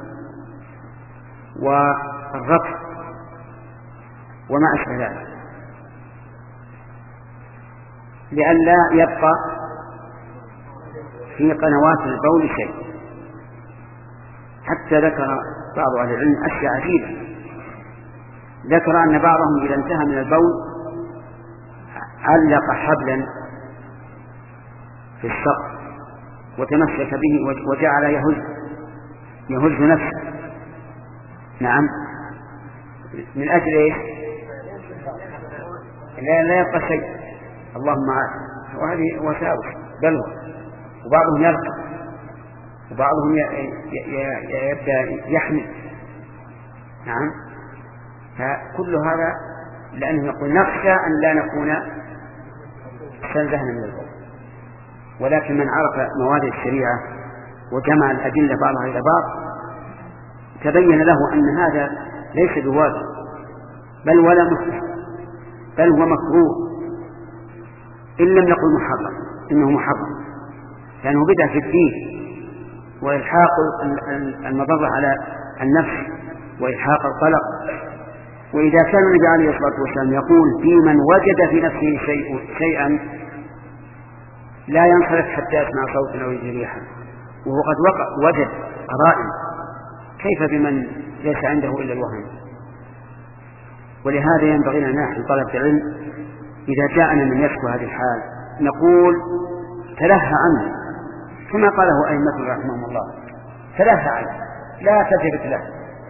والرفع وما أشبه ذلك، لئلا يبقى في قنوات البول شيء. حتى ذكر بعض أهل العلم أشياء عجيبة، ذكر أن بعضهم إذا انتهى من البول علق حبلا في السقف وتمسك به وجعل يهز يهز نفسه. نعم، من أجل إيش؟ لا, لا يبقى شيء، اللهم عافية. وهذه وساوس بلوى، وبعضهم يرقى وبعضهم يبدأ يحمل. نعم، فكل هذا لأنه يقول نخشى أن لا نكون استنزهنا من البول. ولكن من عرف مواد الشريعة وجمع الأدلة بعضها إلى بعض تبين له أن هذا ليس بواجب بل ولا مستحب، بل هو مكروه إن لم نقل محرم، إنه محرم لأنه بدع في الدين وإلحاق المضرة على النفس وإلحاق القلق. وإذا كان النبي عليه الصلاة والسلام يقول في من وجد في نفسه شيء شيئا لا ينصرف حتى يسمع صوتا أو يجد ريحا وهو قد وقع وجد قرائن، كيف بمن ليس عنده إلا الوهم؟ ولهذا ينبغي لنا في طلب العلم إذا جاءنا من يشكو هذه الحال نقول تلهى عنه كما قاله أئمة رحمهم الله، تلهى عنه لا تلتفت له،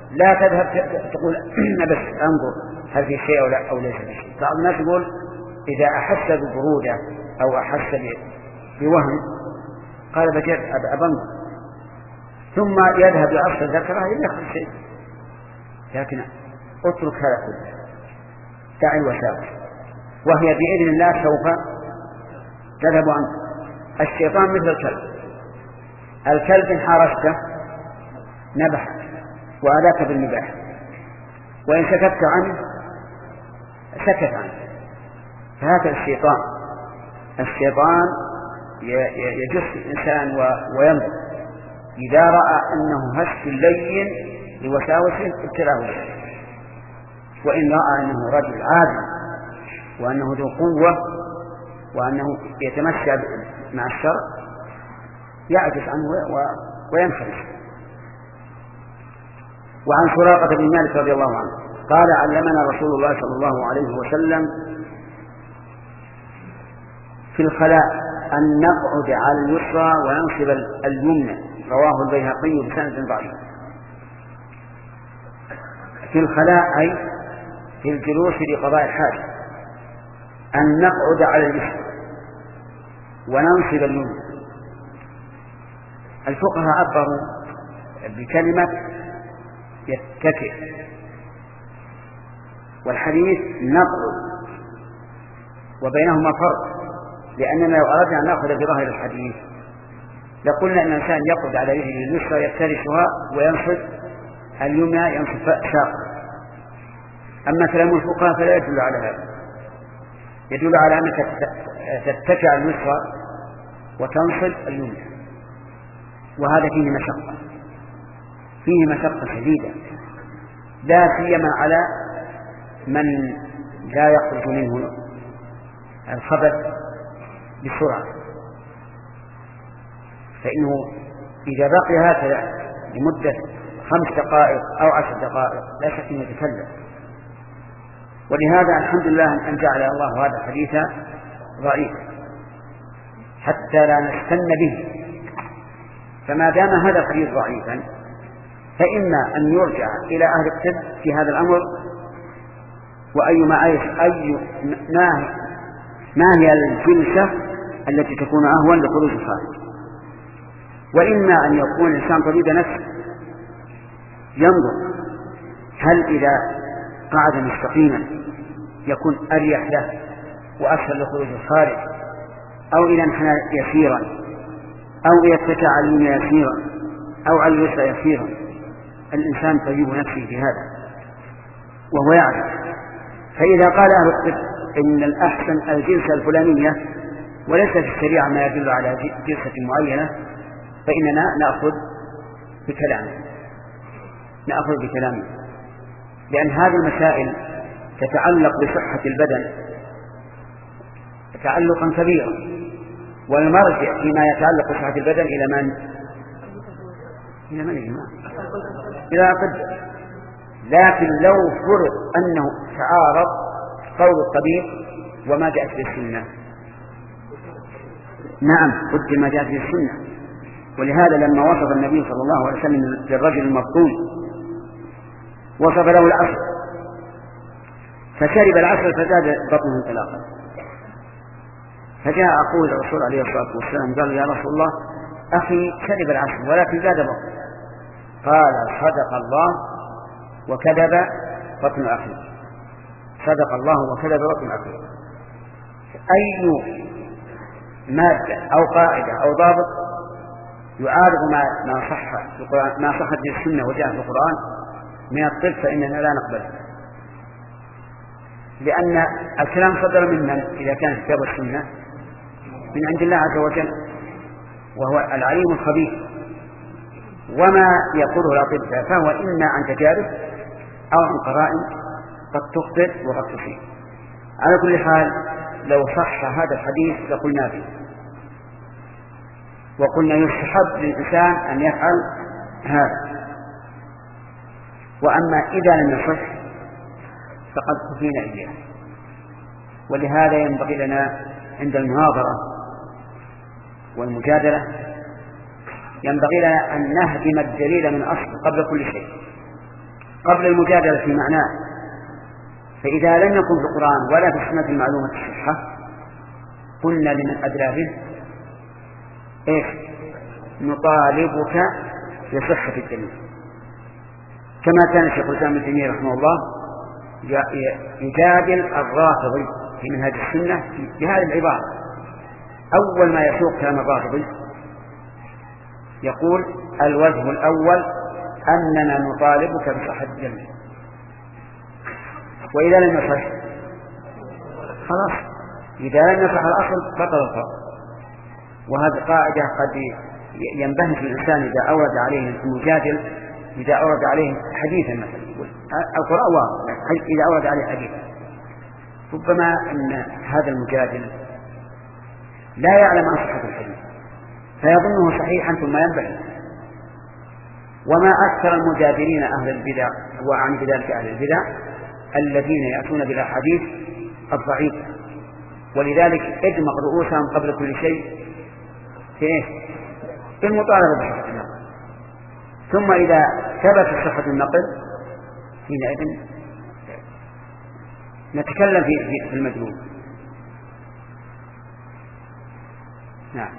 لا تذهب تقول بس أنظر هل في شيء أو, لا أو ليس في شيء. بعض الناس يقول إذا أحس بالبرودة أو أحس بوهم قال بجد أبنظر، ثم يذهب لأصل ذكره يدخل شيء. لكن اترك هذا كله، دع الوساوس، وهي بإذن الله سوف تذهب عنك. الشيطان مثل الكلب، الكلب إن حارسته نبحك وأذاك بالنباح، وإن سكت عنه سكت عنه. فهذا الشيطان الشيطان يجس الإنسان وينظر، إذا رأى أنه هش لين لوساوسه ابتلاه، وإن رأى أنه رجل عادل وأنه ذو قوة وأنه يتمشى مع الشر يعجز عنه وينخرج. وعن سراقة بن مالك رضي الله عنه قال علمنا رسول الله صلى الله عليه وسلم في الخلاء أن نقعد على اليسرى وينصب اليمنى، رواه البيهقي بسند ضعيف. في الخلاء أي في الجلوس لقضاء الحاجة أن نقعد على اليسرى وننصب اليمنى. الفقهاء عبروا بكلمة يتكئ، والحديث نقعد، وبينهما فرق، لأننا لو أردنا أن نأخذ بظاهر الحديث لقلنا أن الإنسان يقعد على يده اليسرى يفترشها وينصب اليمنى ينصب ساقه. أما كلام الفقهاء فلا يدل على هذا، يدل على أنك تتكئ على اليسرى وتنصب اليمنى، وهذا فيه مشقة فيه مشقة شديدة، لا سيما على من لا يخرج منه الخبث بسرعة، فإنه إذا بقي هكذا لمدة خمس دقائق أو عشر دقائق لا شك أنه يتكلم. ولهذا الحمد لله أن جعل الله هذا الحديث ضعيف حتى لا نستن به. فما دام هذا الحديث ضعيفا فإما أن يرجع إلى أهل الطب في هذا الأمر، وأي ما أي ما ما هي الجلسة التي تكون أهون لخروج الخارج، وإما أن يكون الإنسان طبيب نفسه ينظر هل إذا قعد مستقيما يكون أريح له وأسهل لخروج الخارج، أو إذا انحنى يسيرا، أو يتكى على اليمين يسيرا، أو على اليسرى يسيرا. الإنسان طبيب نفسه في هذا وهو يعرف. فإذا قال أهل الطب إن الأحسن الجلسة الفلانية وليس في الشريعة ما يدل على جلسة معينة، فإننا نأخذ بكلامه نأخذ بكلامه لأن هذه المسائل تتعلق بصحة البدن تعلقا كبيرا، والمرجع فيما يتعلق بصحة البدن إلى من؟ إلى من الإمام؟ إلى الطب. لكن لو فرض أنه تعارض قول الطبيب وما جاءت في السنة، نعم قدم ما جاءت في السنة. ولهذا لما وصف النبي صلى الله عليه وسلم للرجل المبطون وصف له العسل فشرب العسل فزاد بطنه انطلاقا، فجاء أخوه الرسول عليه الصلاة والسلام قال يا رسول الله أخي شرب العسل ولكن زاد بطنه، قال صدق الله وكذب بطن أخي، صدق الله وكذب بطن أخي. أي مادة أو قاعدة أو ضابط يعارض ما ما صح ما صحت في السنة وجاء في القرآن من الطب فإننا لا نقبله، لأن الكلام صدر من من إذا كان كتاب السنة؟ من عند الله عز وجل، وهو العليم الخبير. وما يقوله الأطباء فهو إما عن تجارب أو عن قرائن قد تخطئ وقد تصيب. على كل حال لو صح هذا الحديث لقلنا به، وقلنا يستحب للإنسان أن يفعل هذا. وأما إذا لم يصح فقد كفينا إياه. ولهذا ينبغي لنا عند المناظرة والمجادلة ينبغي لنا أن نهدم الدليل من أصل قبل كل شيء، قبل المجادلة في معناه. فإذا لم يكن في القرآن ولا في السنة المعلومة الصحة قلنا لمن أدرى به إيش نطالبك بصحة الدليل، كما كان شيخ الإسلام ابن تيمية رحمه الله يجادل الرافضي في منهج السنة بهذه العبارة. أول ما يسوق كلام الرافضي يقول الوجه الأول أننا نطالبك بصحة الدليل، وإذا لم يصح خلاص، إذا لم يصح الأصل بطل الفرق. وهذه قاعدة قد ينبهج الإنسان إذا أورد عليه المجادل، إذا أورد عليه حديثا مثلا القرآن واضح، إذا أورد عليه حديثا ربما أن هذا المجادل لا يعلم عن صحة الحديث فيظنه صحيحا ثم ينبهج. وما أكثر المجادلين أهل البدع وعن بذلك أهل البدع الذين يأتون بالأحاديث الضعيفة، ولذلك اجمع رؤوسهم قبل كل شيء في إيه؟ في المطالبة بصحة النقل، ثم إذا ثبت صحة النقل حينئذ نتكلم في في المدلول. نعم.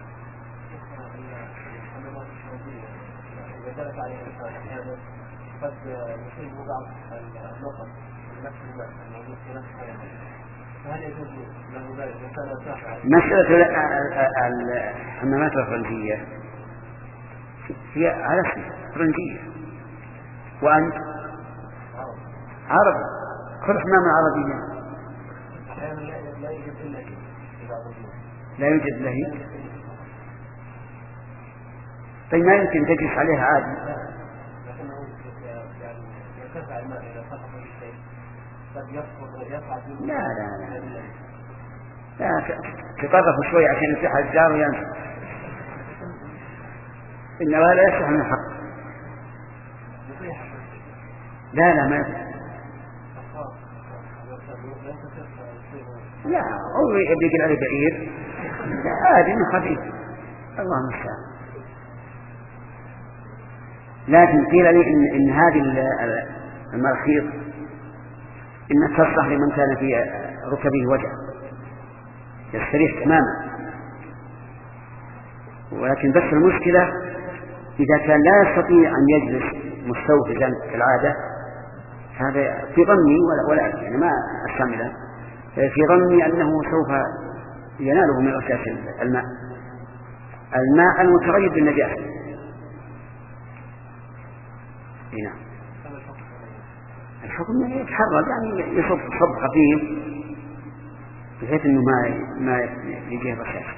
قد يصيب بعض النقط بنفس الماء الموجود في نفس الحيوان، فهل يجوز له ذلك إن كان سافرا؟ مسألة الحمامات الفرنسية هي على اسم فرنسية، وأنت عربي، كل حمامة عربية أحيانا لا يوجد إلا شيء، لا يوجد لهيب. طيب ما يمكن تجلس عليها عادي؟ لا لا لا لا تطرف شوي عشان يفتح الجار وينسى، إنما لا يصح من الحق. لا لا ما يفتح. لا هو يبي عليه بعير عادي من خفيف، الله المستعان. لكن قيل لي إن, إن هذه المراخيط إن تصلح لمن كان في ركبه وجع يستريح تماما، ولكن بس المشكلة إذا كان لا يستطيع أن يجلس مستوفزا كالعادة، هذا في ظني ولا, ولا يعني ما أستعمله، في ظني أنه سوف يناله من رشاش الماء الماء المتغير بالنجاسة. نعم. الحكم يتحرك يعني يصب صب خفيف بحيث انه ما ما يجيه رشاش.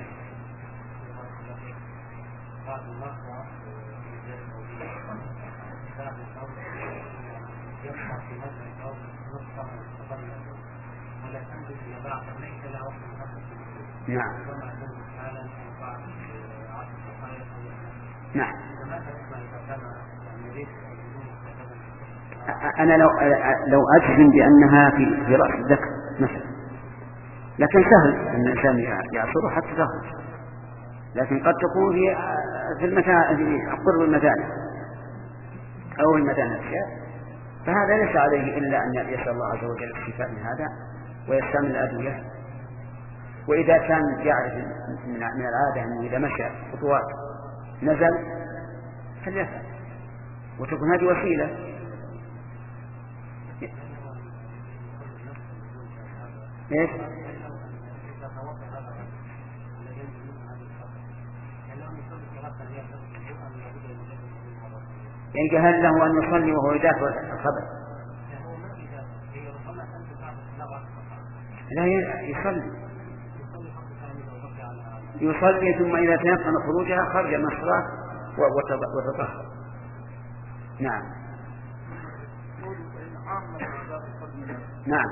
نعم نعم. أنا لو لو أجزم بأنها في في رأس الذكر مثلا، لكن سهل أن الإنسان يعصره حتى تخرج، لكن قد تكون في في المكان في قرب المثانة أو المثانة الأشياء، فهذا ليس عليه إلا أن يسأل الله عز وجل الشفاء من هذا ويستعمل الأدوية. وإذا كان يعرف من العادة أنه إذا مشى خطوات نزل فليفعل، وتكون هذه وسيلة. إيش؟ يعني هل له أن يصلي وهو يدافع الخبر؟ لا يصلي يصلي ثم إذا تيقن خروجها خرج من الصلاة وتطهر. نعم نعم.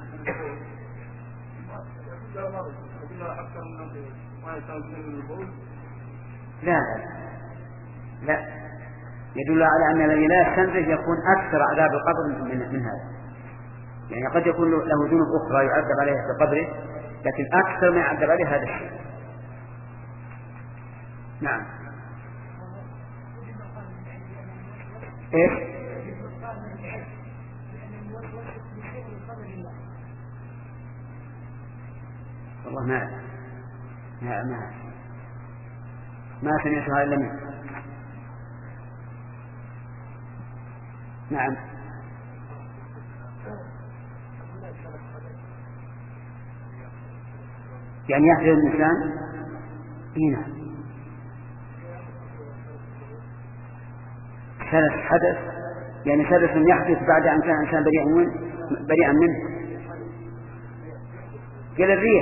لا لا لا يدل على أن الذي لا يستنزف يكون أكثر عذاب القبر من, من هذا. يعني قد يكون له ذنوب أخرى يعذب عليها في قبره، لكن أكثر ما يعذب عليه هذا الشيء. نعم. إيش؟ والله ما ما ما ما سمعتها إلا منه. نعم. يعني يحدث الإنسان هنا ثلاث حدث، يعني حدث يحدث بعد أن كان الإنسان بريئا منه. قال الريح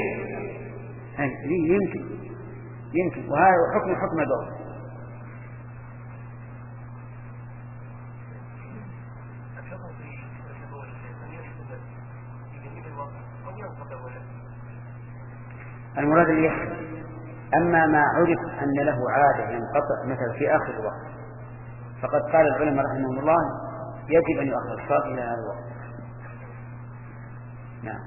يمكن يمكن وهذا حكم حكم البول. المراد اللي يحدث. أما ما عرف أن له عادة ينقطع مثل في آخر الوقت فقد قال العلماء رحمهم الله يجب أن يؤخر الصلاة إلى هذا الوقت. نعم.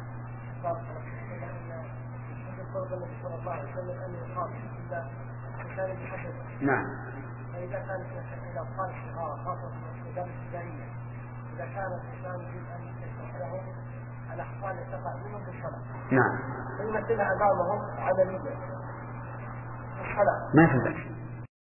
نعم. فإذا كانت إذا قال الصغار خاصة الإدارة التجارية إذا كان الإنسان يريد أن يشرح لهم الأحوال تقع منهم في الصلاة. نعم. فيمثلها أمامهم عملية الصلاة. ما في بأس.